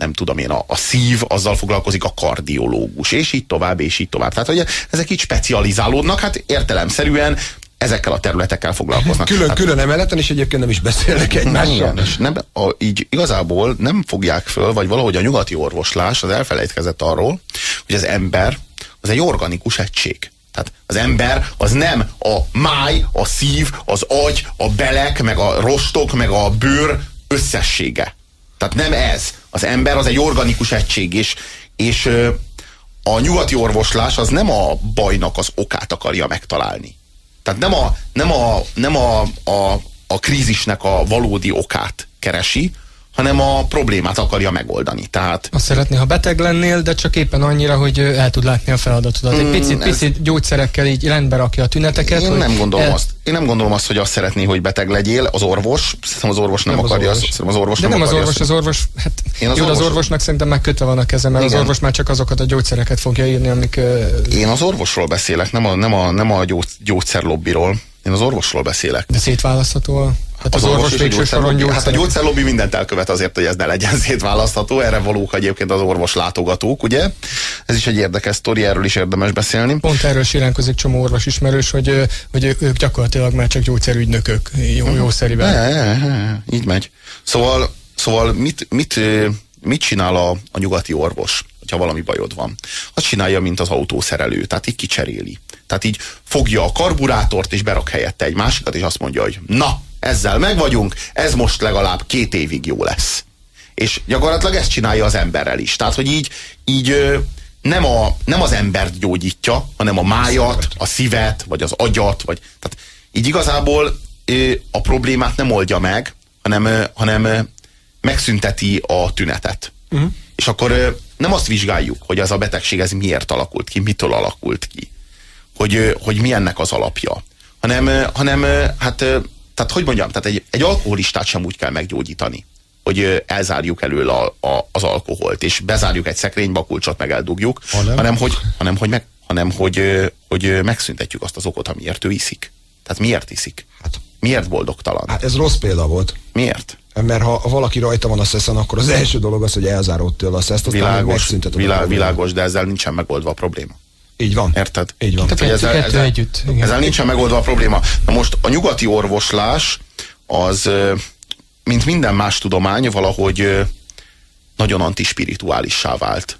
a szív, azzal foglalkozik a kardiológus, és így tovább, és így tovább. Tehát ugye ezek így specializálódnak, hát értelemszerűen ezekkel a területekkel foglalkoznak. Külön emeleten, és egyébként nem is beszélnek egymással. Így igazából nem fogják föl, vagy valahogy a nyugati orvoslás az elfelejtkezett arról, hogy az ember az egy organikus egység. Tehát az ember az nem a máj, a szív, az agy, a belek, meg a rostok, meg a bőr összessége. Tehát nem ez. Az ember az egy organikus egység, és a nyugati orvoslás az nem a bajnak az okát akarja megtalálni. Tehát nem a krízisnek a valódi okát keresi, hanem a problémát akarja megoldani. Tehát azt szeretné, ha beteg lennél, de csak éppen annyira, hogy el tud látni a feladatodat. Egy picit gyógyszerekkel így rendbe rakja a tüneteket. Én nem gondolom azt, hogy azt szeretné, hogy beteg legyél. Az orvos, szerintem az orvos nem akarja. Az orvos, hát az orvosnak szerintem már kötve van a keze, mert igen. Az orvos már csak azokat a gyógyszereket fogja írni, amik... Én az orvosról beszélek, nem a gyógyszerlobbiról. Én az orvosról beszélek. De szétválasztható hát az orvos végső soron gyógyszer. Hát a gyógyszerlobbi mindent elkövet azért, hogy ez ne legyen szétválasztható. Erre valók egyébként az orvos látogatók, ugye? Ez is egy érdekes sztori, erről is érdemes beszélni. Pont erről siránkozik csomó orvos ismerős, hogy ők gyakorlatilag már csak gyógyszerügynökök jószerivel. Így megy. Szóval mit csinál a nyugati orvos, hogyha valami bajod van? Azt csinálja, mint az autószerelő, tehát így kicseréli. Tehát így fogja a karburátort, és berak helyette egy másikat, és azt mondja, hogy na, ezzel megvagyunk, ez most legalább 2 évig jó lesz. És gyakorlatilag ezt csinálja az emberrel is. Tehát, hogy így nem az embert gyógyítja, hanem a májat, a szívet, vagy az agyat, tehát így igazából a problémát nem oldja meg, hanem megszünteti a tünetet. És akkor nem azt vizsgáljuk, hogy ez a betegség ez miért alakult ki, mitől alakult ki, hogy mi ennek az alapja, hanem tehát hogy mondjam, tehát egy alkoholistát sem úgy kell meggyógyítani, hogy elzárjuk elől az alkoholt, és bezárjuk egy szekrénybe, a kulcsot meg eldugjuk, hanem hogy megszüntetjük azt az okot, amiért ő iszik. Tehát miért iszik? Miért boldogtalan? Hát ez rossz példa volt. Miért? Mert ha valaki rajta van a szeszen, akkor az első dolog az, hogy elzárod tőle a szeszt, aztán világos, de ezzel nincsen megoldva a probléma. Így van. Érted? Így van. Tehát ezzel nincsen megoldva a probléma. Na most a nyugati orvoslás az, mint minden más tudomány, valahogy nagyon antispirituálissá vált.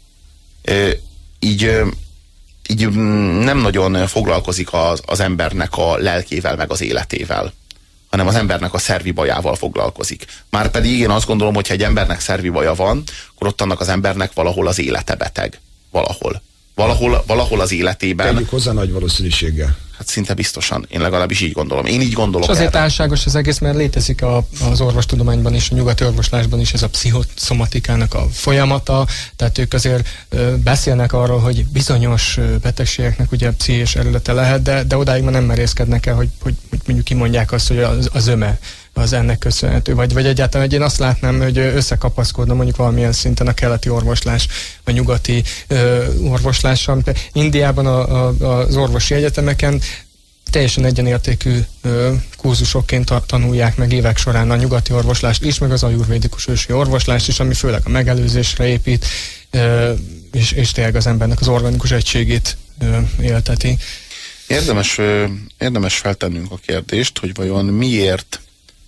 Így nem nagyon foglalkozik az embernek a lelkével, meg az életével, hanem az embernek a szervi bajával foglalkozik. Márpedig én azt gondolom, hogy ha egy embernek szervi baja van, akkor ott annak az embernek valahol az élete beteg. Valahol az életében. Tegyük hozzá nagy valószínűséggel. Hát szinte biztosan. Én legalábbis így gondolom. Én így gondolok. És azért álságos az egész, mert létezik az orvostudományban is, a nyugati orvoslásban is ez a pszichoszomatikának a folyamata, tehát ők azért beszélnek arról, hogy bizonyos betegségeknek ugye pszichés eredete lehet, de odáig már nem merészkednek el, hogy mondjuk kimondják azt, hogy az öme az ennek köszönhető, vagy egyáltalán, hogy én azt látnám, hogy összekapaszkodna mondjuk valamilyen szinten a keleti orvoslás, a nyugati orvoslással. Indiában az orvosi egyetemeken teljesen egyenértékű kurzusokként tanulják meg évek során a nyugati orvoslást is, meg az ajurvédikus ősi orvoslást is, ami főleg a megelőzésre épít, és tényleg az embernek az organikus egységét élteti. Érdemes feltennünk a kérdést, hogy vajon miért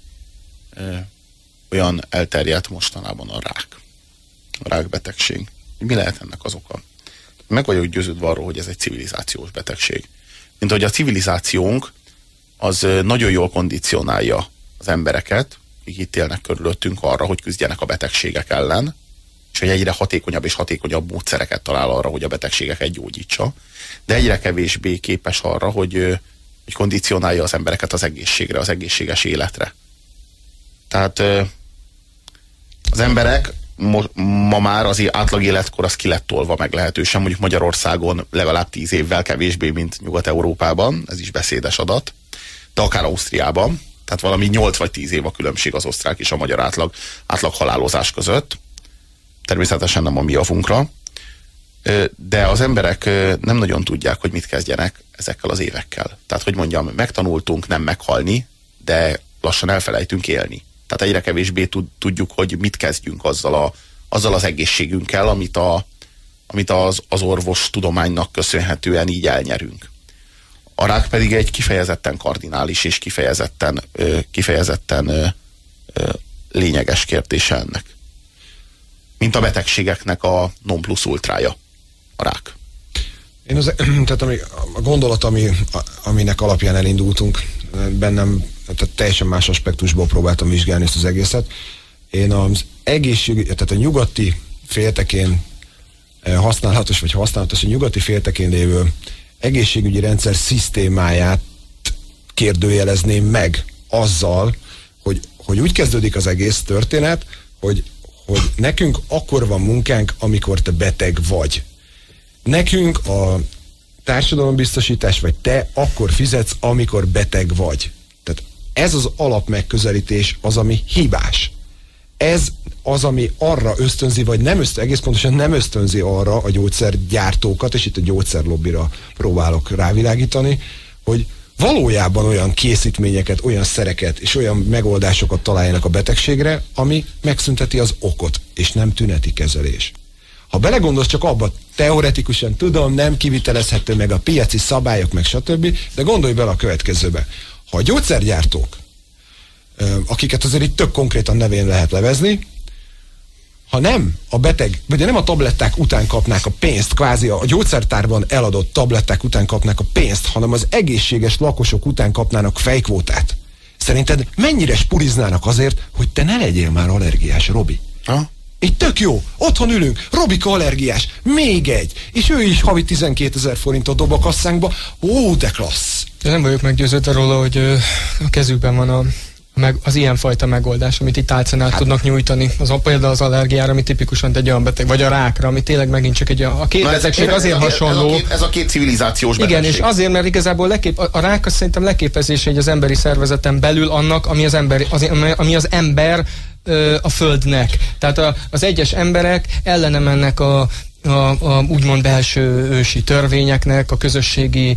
olyan elterjedt mostanában a rákbetegség. Mi lehet ennek az oka? Meg vagyok győződve arról, hogy ez egy civilizációs betegség. Mint hogy a civilizációnk az nagyon jól kondicionálja az embereket, akik itt élnek körülöttünk arra, hogy küzdjenek a betegségek ellen, és hogy egyre hatékonyabb és hatékonyabb módszereket talál arra, hogy a betegségeket gyógyítsa, de egyre kevésbé képes arra, hogy kondicionálja az embereket az egészségre, az egészséges életre. Tehát az emberek ma már az átlag életkor az ki lett tolva meglehetősen, mondjuk Magyarországon legalább 10 évvel kevésbé, mint Nyugat-Európában, ez is beszédes adat, de akár Ausztriában, tehát valami 8 vagy 10 év a különbség az osztrák és a magyar átlag halálozás között, természetesen nem a mi javunkra. de az emberek nem nagyon tudják, hogy mit kezdjenek ezekkel az évekkel. Tehát, hogy mondjam, megtanultunk nem meghalni, de lassan elfelejtünk élni. Tehát egyre kevésbé tudjuk, hogy mit kezdjünk azzal az egészségünkkel, amit az orvos tudománynak köszönhetően így elnyerünk. A rák pedig egy kifejezetten kardinális és kifejezetten lényeges kérdése ennek. Mint a betegségeknek a non plus ultrája, a rák. Tehát a gondolat, aminek alapján elindultunk, bennem tehát teljesen más aspektusból próbáltam vizsgálni ezt az egészet. Én az tehát a nyugati féltekén használatos, a nyugati féltekén lévő egészségügyi rendszer szisztémáját kérdőjelezném meg azzal, hogy úgy kezdődik az egész történet, hogy nekünk akkor van munkánk, amikor te beteg vagy. Nekünk a társadalombiztosítás, vagy te akkor fizetsz, amikor beteg vagy. Tehát ez az alapmegközelítés az, ami hibás. Ez az, ami arra ösztönzi, vagy nem egész pontosan nem ösztönzi arra a gyógyszergyártókat, és itt a gyógyszerlobbira próbálok rávilágítani, hogy valójában olyan készítményeket, olyan szereket és olyan megoldásokat találjanak a betegségre, ami megszünteti az okot, és nem tüneti kezelés. Ha belegondolsz csak abba, teoretikusan tudom, nem kivitelezhető meg a piaci szabályok, meg stb., de gondolj bele a következőbe. Ha a gyógyszergyártók, akiket azért itt tök konkrétan nevén lehet levezni, ha nem a beteg, vagy nem a tabletták után kapnák a pénzt, kvázi a gyógyszertárban eladott tabletták után kapnák a pénzt, hanem az egészséges lakosok után kapnának fejkvótát, szerinted mennyire spuriznának azért, hogy te ne legyél már allergiás, Robi? Ha? Így tök jó, otthon ülünk, Robika allergiás, még egy, és ő is havi 12 000 forintot dob a kasszánkba, ó, de klassz. De nem vagyok meggyőződve róla, hogy a kezükben van az ilyenfajta megoldás, amit itt álcán tudnak nyújtani. Például az allergiára, ami tipikusan egy olyan beteg, vagy a rákra, ami tényleg megint csak egy a két betegség azért hasonló. Ez a két civilizációs betegség. Igen, és azért, mert igazából a rák az szerintem leképezése az emberi szervezeten belül annak, ami az ember a Földnek. Tehát az egyes emberek ellene mennek a úgymond belső ősi törvényeknek, a közösségi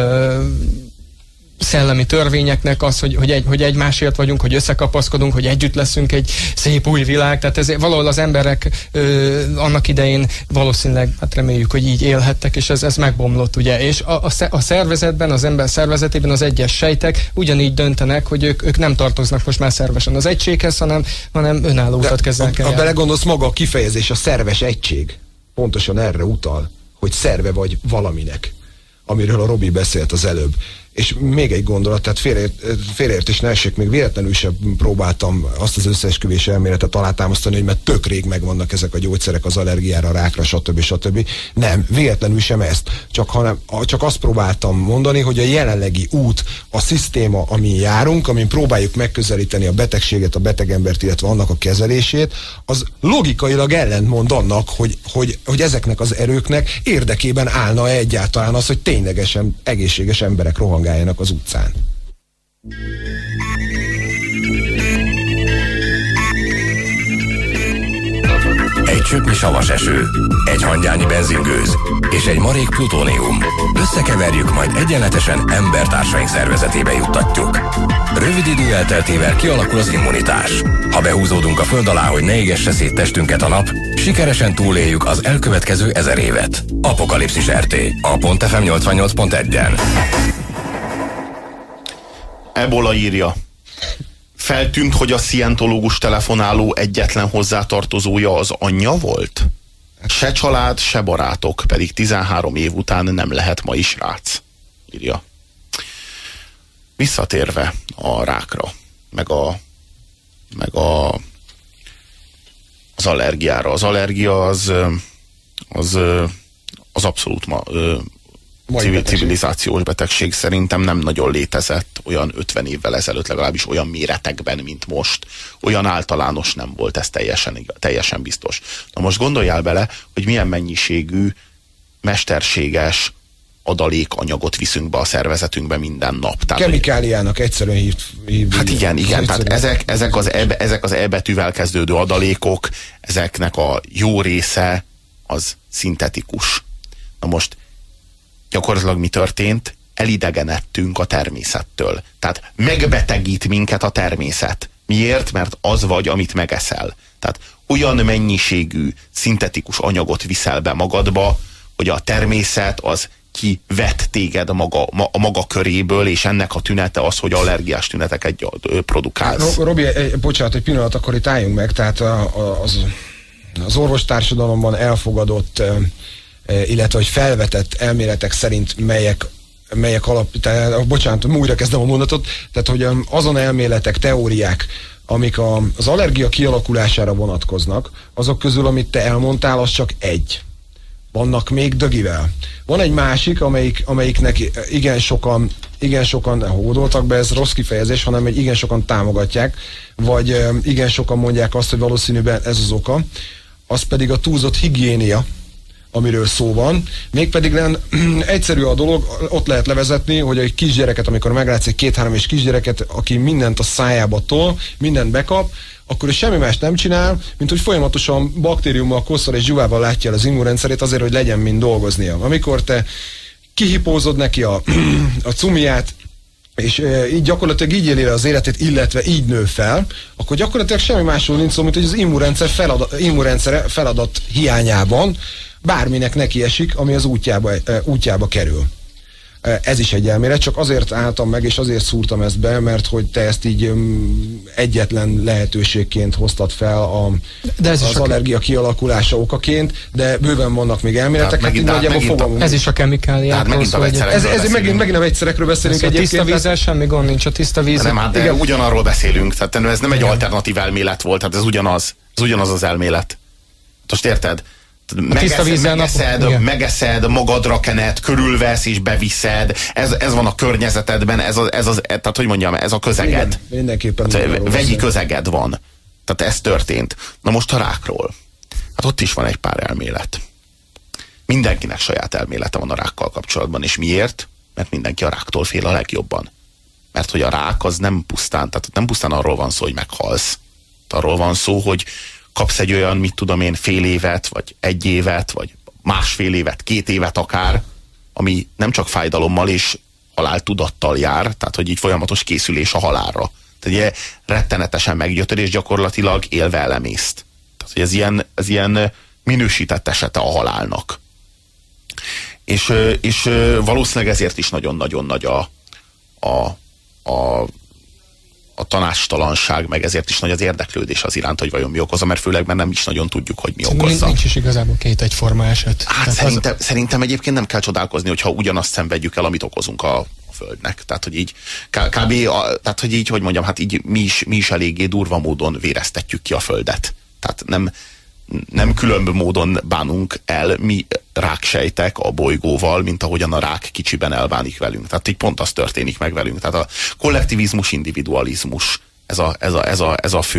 szellemi törvényeknek, az, hogy egymásért vagyunk, hogy összekapaszkodunk, hogy együtt leszünk egy szép új világ, tehát ez valahol az emberek annak idején valószínűleg, hát reméljük, hogy így élhettek, és ez megbomlott, ugye, és a szervezetben, az ember szervezetében az egyes sejtek ugyanígy döntenek, hogy ők nem tartoznak most már szervesen az egységhez, hanem önálló utat kezdenek el. Ha belegondolsz, maga a kifejezés, a szerves egység pontosan erre utal, hogy szerve vagy valaminek, amiről a Robi beszélt az előbb. És még egy gondolat, tehát félreértés ne essék, még véletlenül sem próbáltam azt az összeesküvés elméletet alátámasztani, hogy mert tök rég megvannak ezek a gyógyszerek az allergiára, a rákra, stb. Nem, véletlenül sem ezt. Csak azt próbáltam mondani, hogy a jelenlegi út, a szisztéma, amin járunk, amin próbáljuk megközelíteni a betegséget, a betegembert, illetve annak a kezelését, az logikailag ellentmond annak, hogy ezeknek az erőknek érdekében állna egyáltalán az, hogy ténylegesen egészséges emberek rohangáljanak az utcán. Egy csöpnyi savas eső, egy hangyányi benzingőz és egy marék plutónium. Összekeverjük, majd egyenletesen embertársaink szervezetébe juttatjuk. Rövid idő elteltével kialakul az immunitás. Ha behúzódunk a föld alá, hogy ne égesse szét testünket a nap, sikeresen túléljük az elkövetkező 1000 évet. Apokalipszis RT, a .fm 88.1-en. Ebola írja. Feltűnt, hogy a szientológus telefonáló egyetlen hozzátartozója az anyja volt? Se család, se barátok, pedig 13 év után nem lehet ma is rác, írja. Visszatérve a rákra, meg az allergiára. Az allergia az abszolút civilizációs betegség, szerintem nem nagyon létezett olyan 50 évvel ezelőtt, legalábbis olyan méretekben, mint most. Olyan általános nem volt, ez teljesen biztos. Na most gondoljál bele, hogy milyen mennyiségű mesterséges adalékanyagot viszünk be a szervezetünkbe minden nap. Tehát, kemikáliának egyszerűen hív. Hát igen, tehát ezek az E betűvel kezdődő adalékok, ezeknek a jó része az szintetikus. Na most gyakorlatilag mi történt? Elidegenedtünk a természettől. Tehát megbetegít minket a természet. Miért? Mert az vagy, amit megeszel. Tehát olyan mennyiségű szintetikus anyagot viszel be magadba, hogy a természet az kivet téged a maga köréből, és ennek a tünete az, hogy allergiás tüneteket produkálsz. Robi, bocsánat, egy pillanat, akkor itt álljunk meg. Tehát az orvostársadalomban elfogadott, illetve hogy felvetett elméletek szerint melyek bocsánat, újra kezdem a mondatot, tehát hogy azon elméletek, teóriák, amik az allergia kialakulására vonatkoznak, azok közül, amit te elmondtál, az csak egy. Vannak még dögivel. Van egy másik, amelyiknek igen sokan hódoltak be, ez rossz kifejezés, hanem igen sokan támogatják, vagy igen sokan mondják azt, hogy valószínűben ez az oka. Az pedig a túlzott higiénia, amiről szó van. Mégpedig nem egyszerű a dolog, ott lehet levezetni, hogy egy kisgyereket, amikor meglátsz egy 2-3 éves kisgyereket, aki mindent a szájába tol, mindent bekap, akkor ő semmi más nem csinál, mint hogy folyamatosan baktériummal, kosszal és dzsuvával látja el az immunrendszerét azért, hogy legyen mind dolgoznia. Amikor te kihipózod neki a cumiát, és így gyakorlatilag így éli az életét, illetve így nő fel, akkor gyakorlatilag semmi másról nincs szó, mint hogy az immunrendszer feladat hiányában bárminek neki esik, ami az útjába kerül. Ez is egy elmélet, csak azért álltam meg, és azért szúrtam ezt be, mert hogy te ezt így egyetlen lehetőségként hoztad fel az allergia kialakulása okaként, de bőven vannak még elméletek. Ez is a kemikáliákról szól. Ez megint a vegyszerekről beszélünk egyébként. A tiszta vízzel semmi gond nincs, a tiszta víz. Nem, de ugyanarról beszélünk, tehát ez nem egy alternatív elmélet volt, tehát ez ugyanaz az elmélet. Most érted? Megeszed, magadra kened, körülvesz és beviszed, ez van a környezetedben, tehát hogy mondjam, ez a közeged. Mindenképpen. Vegyi közeged van. Tehát ez történt. Na most a rákról. Hát ott is van egy pár elmélet. Mindenkinek saját elmélete van a rákkal kapcsolatban, és miért? Mert mindenki a ráktól fél a legjobban. Mert hogy a rák az nem pusztán arról van szó, hogy meghalsz. Arról van szó, hogy kapsz egy olyan, mit tudom én, fél évet, vagy 1 évet, vagy másfél évet, 2 évet akár, ami nem csak fájdalommal és haláltudattal jár, tehát hogy így folyamatos készülés a halálra. Tehát ugye rettenetesen meggyötör, és gyakorlatilag élve elemészt. Tehát hogy ez ilyen minősített esete a halálnak. És valószínűleg ezért is nagyon-nagyon nagy a tanácstalanság, meg ezért is nagy az érdeklődés az iránt, hogy vajon mi okozza, mert főleg mert nem is nagyon tudjuk, hogy mi okozza. Nincs is igazából 2 egyforma eset. Hát szerintem egyébként nem kell csodálkozni, hogyha ugyanazt szenvedjük el, amit okozunk a Földnek. Tehát, hogy így tehát, hogy így, hogy mondjam, hát így mi is eléggé durva módon véreztetjük ki a Földet. Tehát nem különb módon bánunk el mi ráksejtek a bolygóval, mint ahogyan a rák kicsiben elbánik velünk. Tehát így pont az történik meg velünk. Tehát a kollektivizmus, individualizmus, ez a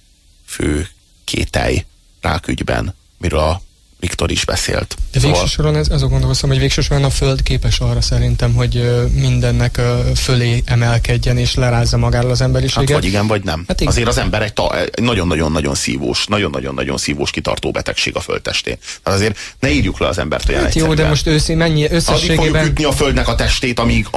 fő kételj rákügyben, miről a Viktor is beszélt. De végső soron azon gondolkoztam, hogy végső soron a Föld képes arra szerintem, hogy mindennek fölé emelkedjen és lerázza magáról az emberiséget. Hát vagy igen, vagy nem. Hát azért az ember egy nagyon-nagyon-nagyon szívós, kitartó betegség a földtestén. Tehát azért ne írjuk le az embert olyan egyszerűen. Jó, de most mennyi összességében... Addig fogjuk ütni a Földnek a testét,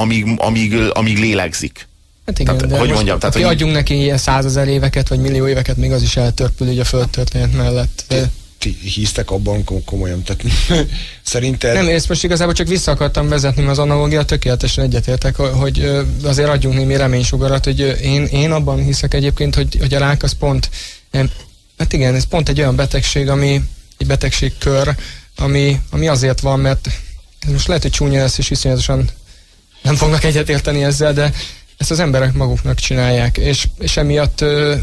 amíg lélegzik. Hát igen, tehát, de hogy most, mondjam, tehát, hogy adjunk neki ilyen 100 000 éveket, vagy millió éveket, még az is eltörpül így a Földtörténet mellett. Hisztek abban komolyan, tehát szerinted... Nem, ezt most igazából csak vissza akartam vezetni az analógia, tökéletesen egyetértek, hogy azért adjunk némi reménysugarat, hogy én abban hiszek egyébként, hogy a rák az pont, hát igen, ez pont egy olyan betegség, egy betegségkör, ami azért van, mert ez most lehet, hogy csúnya lesz, és iszonyatosan nem fognak egyetérteni ezzel, de ezt az emberek maguknak csinálják, és emiatt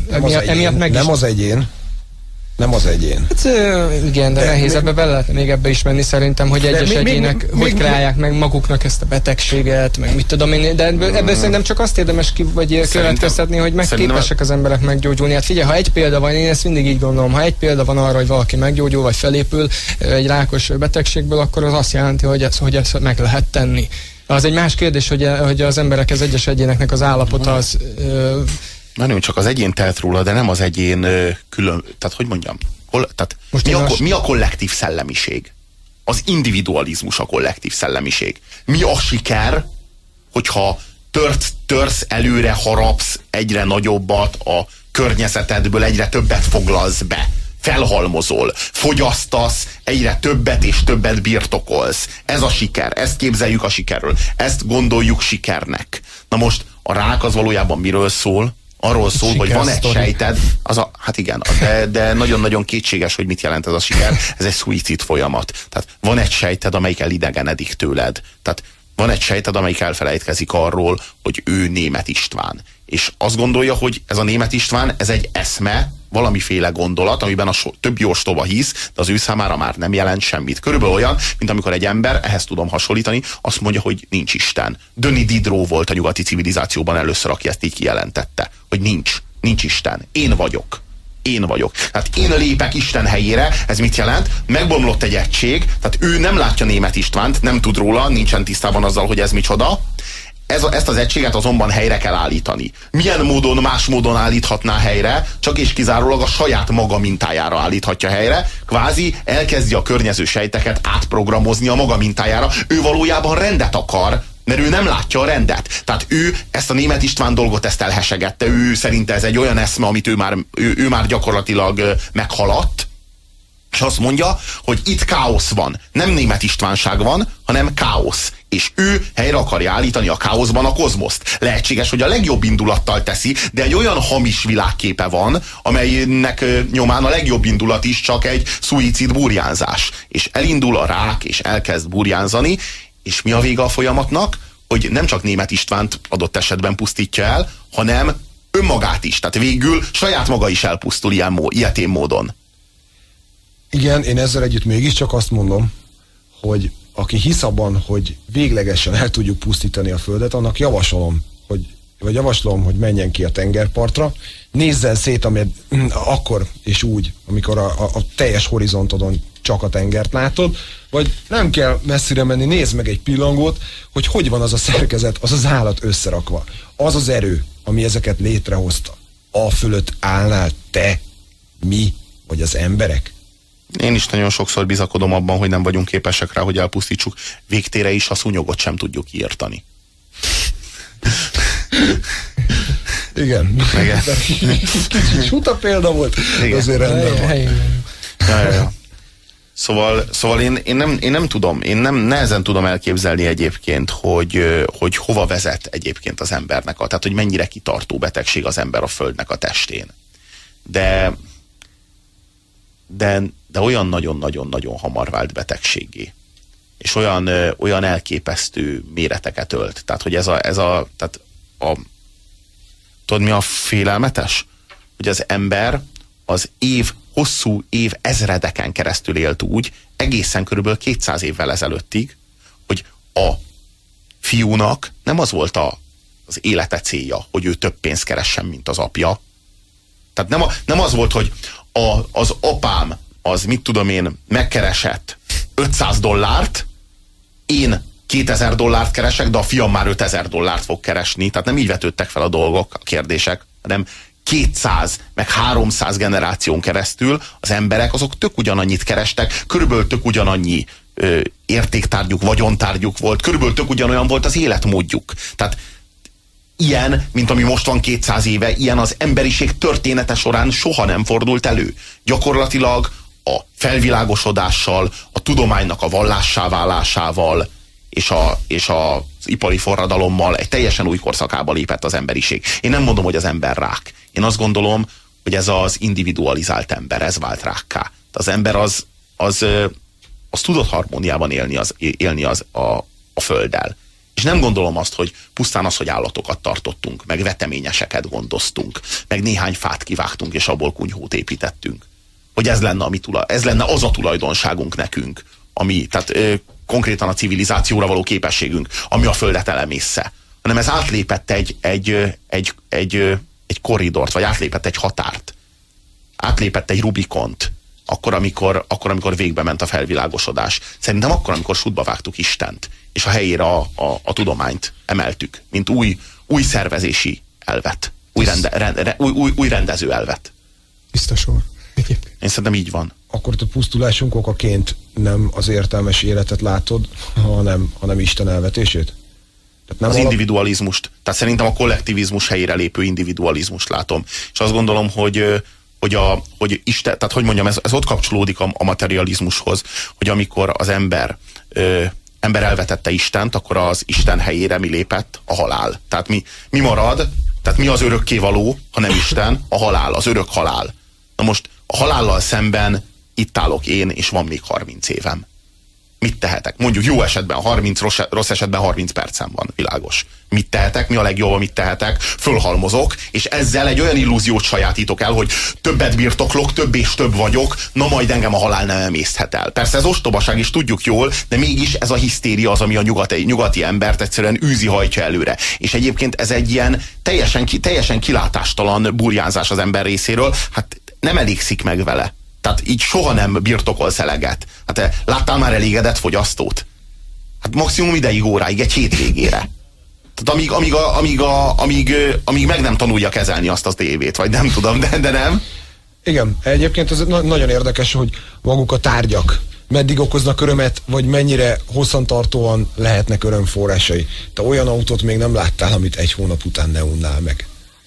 meg is... Nem az egyén. Nem az egyén. Hát, igen, de nehéz ebbe lehet még ebbe is menni szerintem, hogy egyes egyének hogy kreálják meg maguknak ezt a betegséget, meg mit tudom én, de ebből szerintem csak azt érdemes következtetni, hogy képesek az emberek meggyógyulni. Hát figyelj, ha egy példa van, én ezt mindig így gondolom, ha egy példa van arra, hogy valaki meggyógyul, vagy felépül egy rákos betegségből, akkor az azt jelenti, hogy ezt meg lehet tenni. Az egy más kérdés, hogy az emberek, az egyes egyéneknek az állapota az... Nem csak az egyén telt róla, de nem az egyén külön, tehát hogy mondjam, Tehát mi a kollektív szellemiség? Az individualizmus a kollektív szellemiség. Mi a siker, hogyha törsz előre, harapsz egyre nagyobbat a környezetedből, egyre többet foglalsz be, felhalmozol, fogyasztasz, egyre többet és többet birtokolsz. Ez a siker, ezt képzeljük a sikerről, ezt gondoljuk sikernek. Na most a rák az valójában miről szól? Arról szól, hogy van egy sejted, hát igen, de nagyon-nagyon kétséges, hogy mit jelent ez a siker. Ez egy szuicid folyamat. Tehát van egy sejted, amelyik elidegenedik tőled. Tehát van egy sejted, amelyik elfelejtkezik arról, hogy ő Németh István. És azt gondolja, hogy ez a Németh István, ez egy eszme, valamiféle gondolat, amiben a többi ostoba hisz, de az ő számára már nem jelent semmit. Körülbelül olyan, mint amikor egy ember, ehhez tudom hasonlítani, azt mondja, hogy nincs Isten. Denis Diderot volt a nyugati civilizációban először, aki ezt így kijelentette, hogy nincs Isten. Én vagyok. Tehát én lépek Isten helyére, ez mit jelent? Megbomlott egy egység, tehát ő nem látja Németh Istvánt, nem tud róla, nincsen tisztában azzal, hogy ez micsoda. Ezt az egységet azonban helyre kell állítani. Milyen módon, más módon állíthatná helyre? Csak és kizárólag a saját maga mintájára állíthatja helyre. Kvázi elkezdi a környező sejteket átprogramozni a maga mintájára. Ő valójában rendet akar, mert ő nem látja a rendet. Tehát ő ezt a Németh István dolgot ezt elhesegette. Ő szerinte ez egy olyan eszme, amit ő már gyakorlatilag meghaladt, és azt mondja, hogy itt káosz van. Nem Németh Istvánság van, hanem káosz. És ő helyre akarja állítani a káoszban a kozmoszt. Lehetséges, hogy a legjobb indulattal teszi, de egy olyan hamis világképe van, amelynek nyomán a legjobb indulat is csak egy szuicid burjánzás. És elindul a rák, és elkezd burjánzani, és mi a vége a folyamatnak? Hogy nem csak Németh Istvánt adott esetben pusztítja el, hanem önmagát is. Tehát végül saját maga is elpusztul ilyetén módon. Igen, én ezzel együtt mégiscsak azt mondom, hogy aki hisz abban, hogy véglegesen el tudjuk pusztítani a Földet, annak javaslom, hogy menjen ki a tengerpartra, nézzen szét, akkor és úgy, amikor a teljes horizontodon csak a tengert látod, vagy nem kell messzire menni, nézd meg egy pillangót, hogy van az a szerkezet, az az állat összerakva. Az az erő, ami ezeket létrehozta. A fölött állnál te, mi, vagy az emberek? Én is nagyon sokszor bizakodom abban, hogy nem vagyunk képesek rá, hogy elpusztítsuk. Végtére is a szúnyogot sem tudjuk kiirtani. Igen. Kicsit suta példa volt, igen. Azért rendben van. Ja. Szóval én nem tudom, nehezen tudom elképzelni egyébként, hogy hova vezet egyébként az embernek, tehát hogy mennyire kitartó betegség az ember a Földnek a testén. De olyan nagyon-nagyon-nagyon hamar vált betegségé. És olyan elképesztő méreteket ölt. Tehát, hogy tudod, mi a félelmetes? Hogy az ember az hosszú év ezredeken keresztül élt úgy, egészen körülbelül 200 évvel ezelőttig, hogy a fiúnak nem az volt az élete célja, hogy ő több pénzt keressen, mint az apja. Tehát nem az volt, hogy az apám az, mit tudom én, megkeresett $500, én $2000 keresek, de a fiam már $5000 fog keresni. Tehát nem így vetődtek fel a dolgok, a kérdések, hanem 200 meg 300 generáción keresztül az emberek azok tök ugyanannyit kerestek, körülbelül tök ugyanannyi értéktárgyuk, vagyontárgyuk volt, körülbelül tök ugyanolyan volt az életmódjuk. Tehát ilyen, mint ami most van 200 éve, ilyen az emberiség története során soha nem fordult elő. Gyakorlatilag a felvilágosodással, a tudománynak a vallássá válásával és az ipari forradalommal egy teljesen új korszakába lépett az emberiség. Én nem mondom, hogy az ember rák. Én azt gondolom, hogy ez az individualizált ember, ez vált rákká. Az ember az tudott harmóniában élni a Földdel. És nem gondolom azt, hogy pusztán az, hogy állatokat tartottunk, meg veteményeseket gondoztunk, meg néhány fát kivágtunk, és abból kunyhót építettünk. Hogy ez lenne az a tulajdonságunk nekünk, tehát konkrétan a civilizációra való képességünk, ami a Földet elemészze. Hanem ez átlépett egy korridort, vagy átlépett egy határt. Átlépett egy Rubikont, akkor, amikor végbe ment a felvilágosodás. Szerintem akkor, amikor sútba vágtuk Istent, és a helyére a tudományt emeltük, mint új szervezési elvet, új rendező elvet. Tiszta sor. Egyébként. Én szerintem így van. Akkor a pusztulásunk okaként nem az értelmes életet látod, hanem Isten elvetését? Az individualizmust. Tehát szerintem a kollektivizmus helyére lépő individualizmust látom. És azt gondolom, hogy Isten, tehát hogy mondjam, ez ott kapcsolódik a materializmushoz, hogy amikor az ember elvetette Istent, akkor az Isten helyére mi lépett? A halál. Tehát mi marad? Tehát mi az örökkévaló, ha nem Isten? A halál, az örök halál. Na most a halállal szemben itt állok én, és van még 30 évem. Mit tehetek? Mondjuk jó esetben 30, rossz esetben 30 percem van, világos. Mit tehetek? Mi a legjobb, amit tehetek? Fölhalmozok, és ezzel egy olyan illúziót sajátítok el, hogy többet birtoklok, több és több vagyok, na majd engem a halál nem emészthet el. Persze ez ostobaság is, tudjuk jól, de mégis ez a hisztéria az, ami a nyugati embert egyszerűen űzi, hajtja előre. És egyébként ez egy ilyen teljesen kilátástalan burjánzás az ember részéről, hát nem elégszik meg vele. Tehát így soha nem birtokolsz eleget. Hát láttál már elégedett fogyasztót? Hát maximum ideig, óráig, egy hétvégére. Tehát amíg meg nem tanulja kezelni azt az tévét, vagy nem tudom, de nem. Igen, egyébként ez nagyon érdekes, hogy maguk a tárgyak meddig okoznak örömet, vagy mennyire hosszantartóan lehetnek örömforrásai. Te olyan autót még nem láttál, amit egy hónap után ne unnál meg.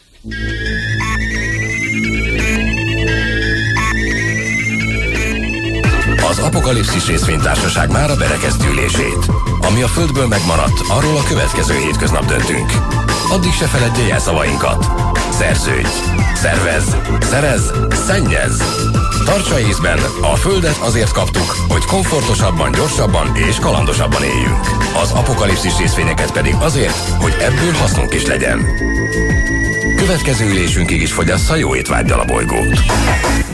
Az Apokalipszis részvénytársaság mára berekezti ülését. Ami a Földből megmaradt, arról a következő hétköznap döntünk. Addig se feledjél el szavainkat. Szerződj, szervezz, szerezz, szennyezz. Tartsa észben, a Földet azért kaptuk, hogy komfortosabban, gyorsabban és kalandosabban éljünk. Az Apokalipszis részvényeket pedig azért, hogy ebből hasznunk is legyen. Következő ülésünkig is fogyassza jó étvággyal a bolygót.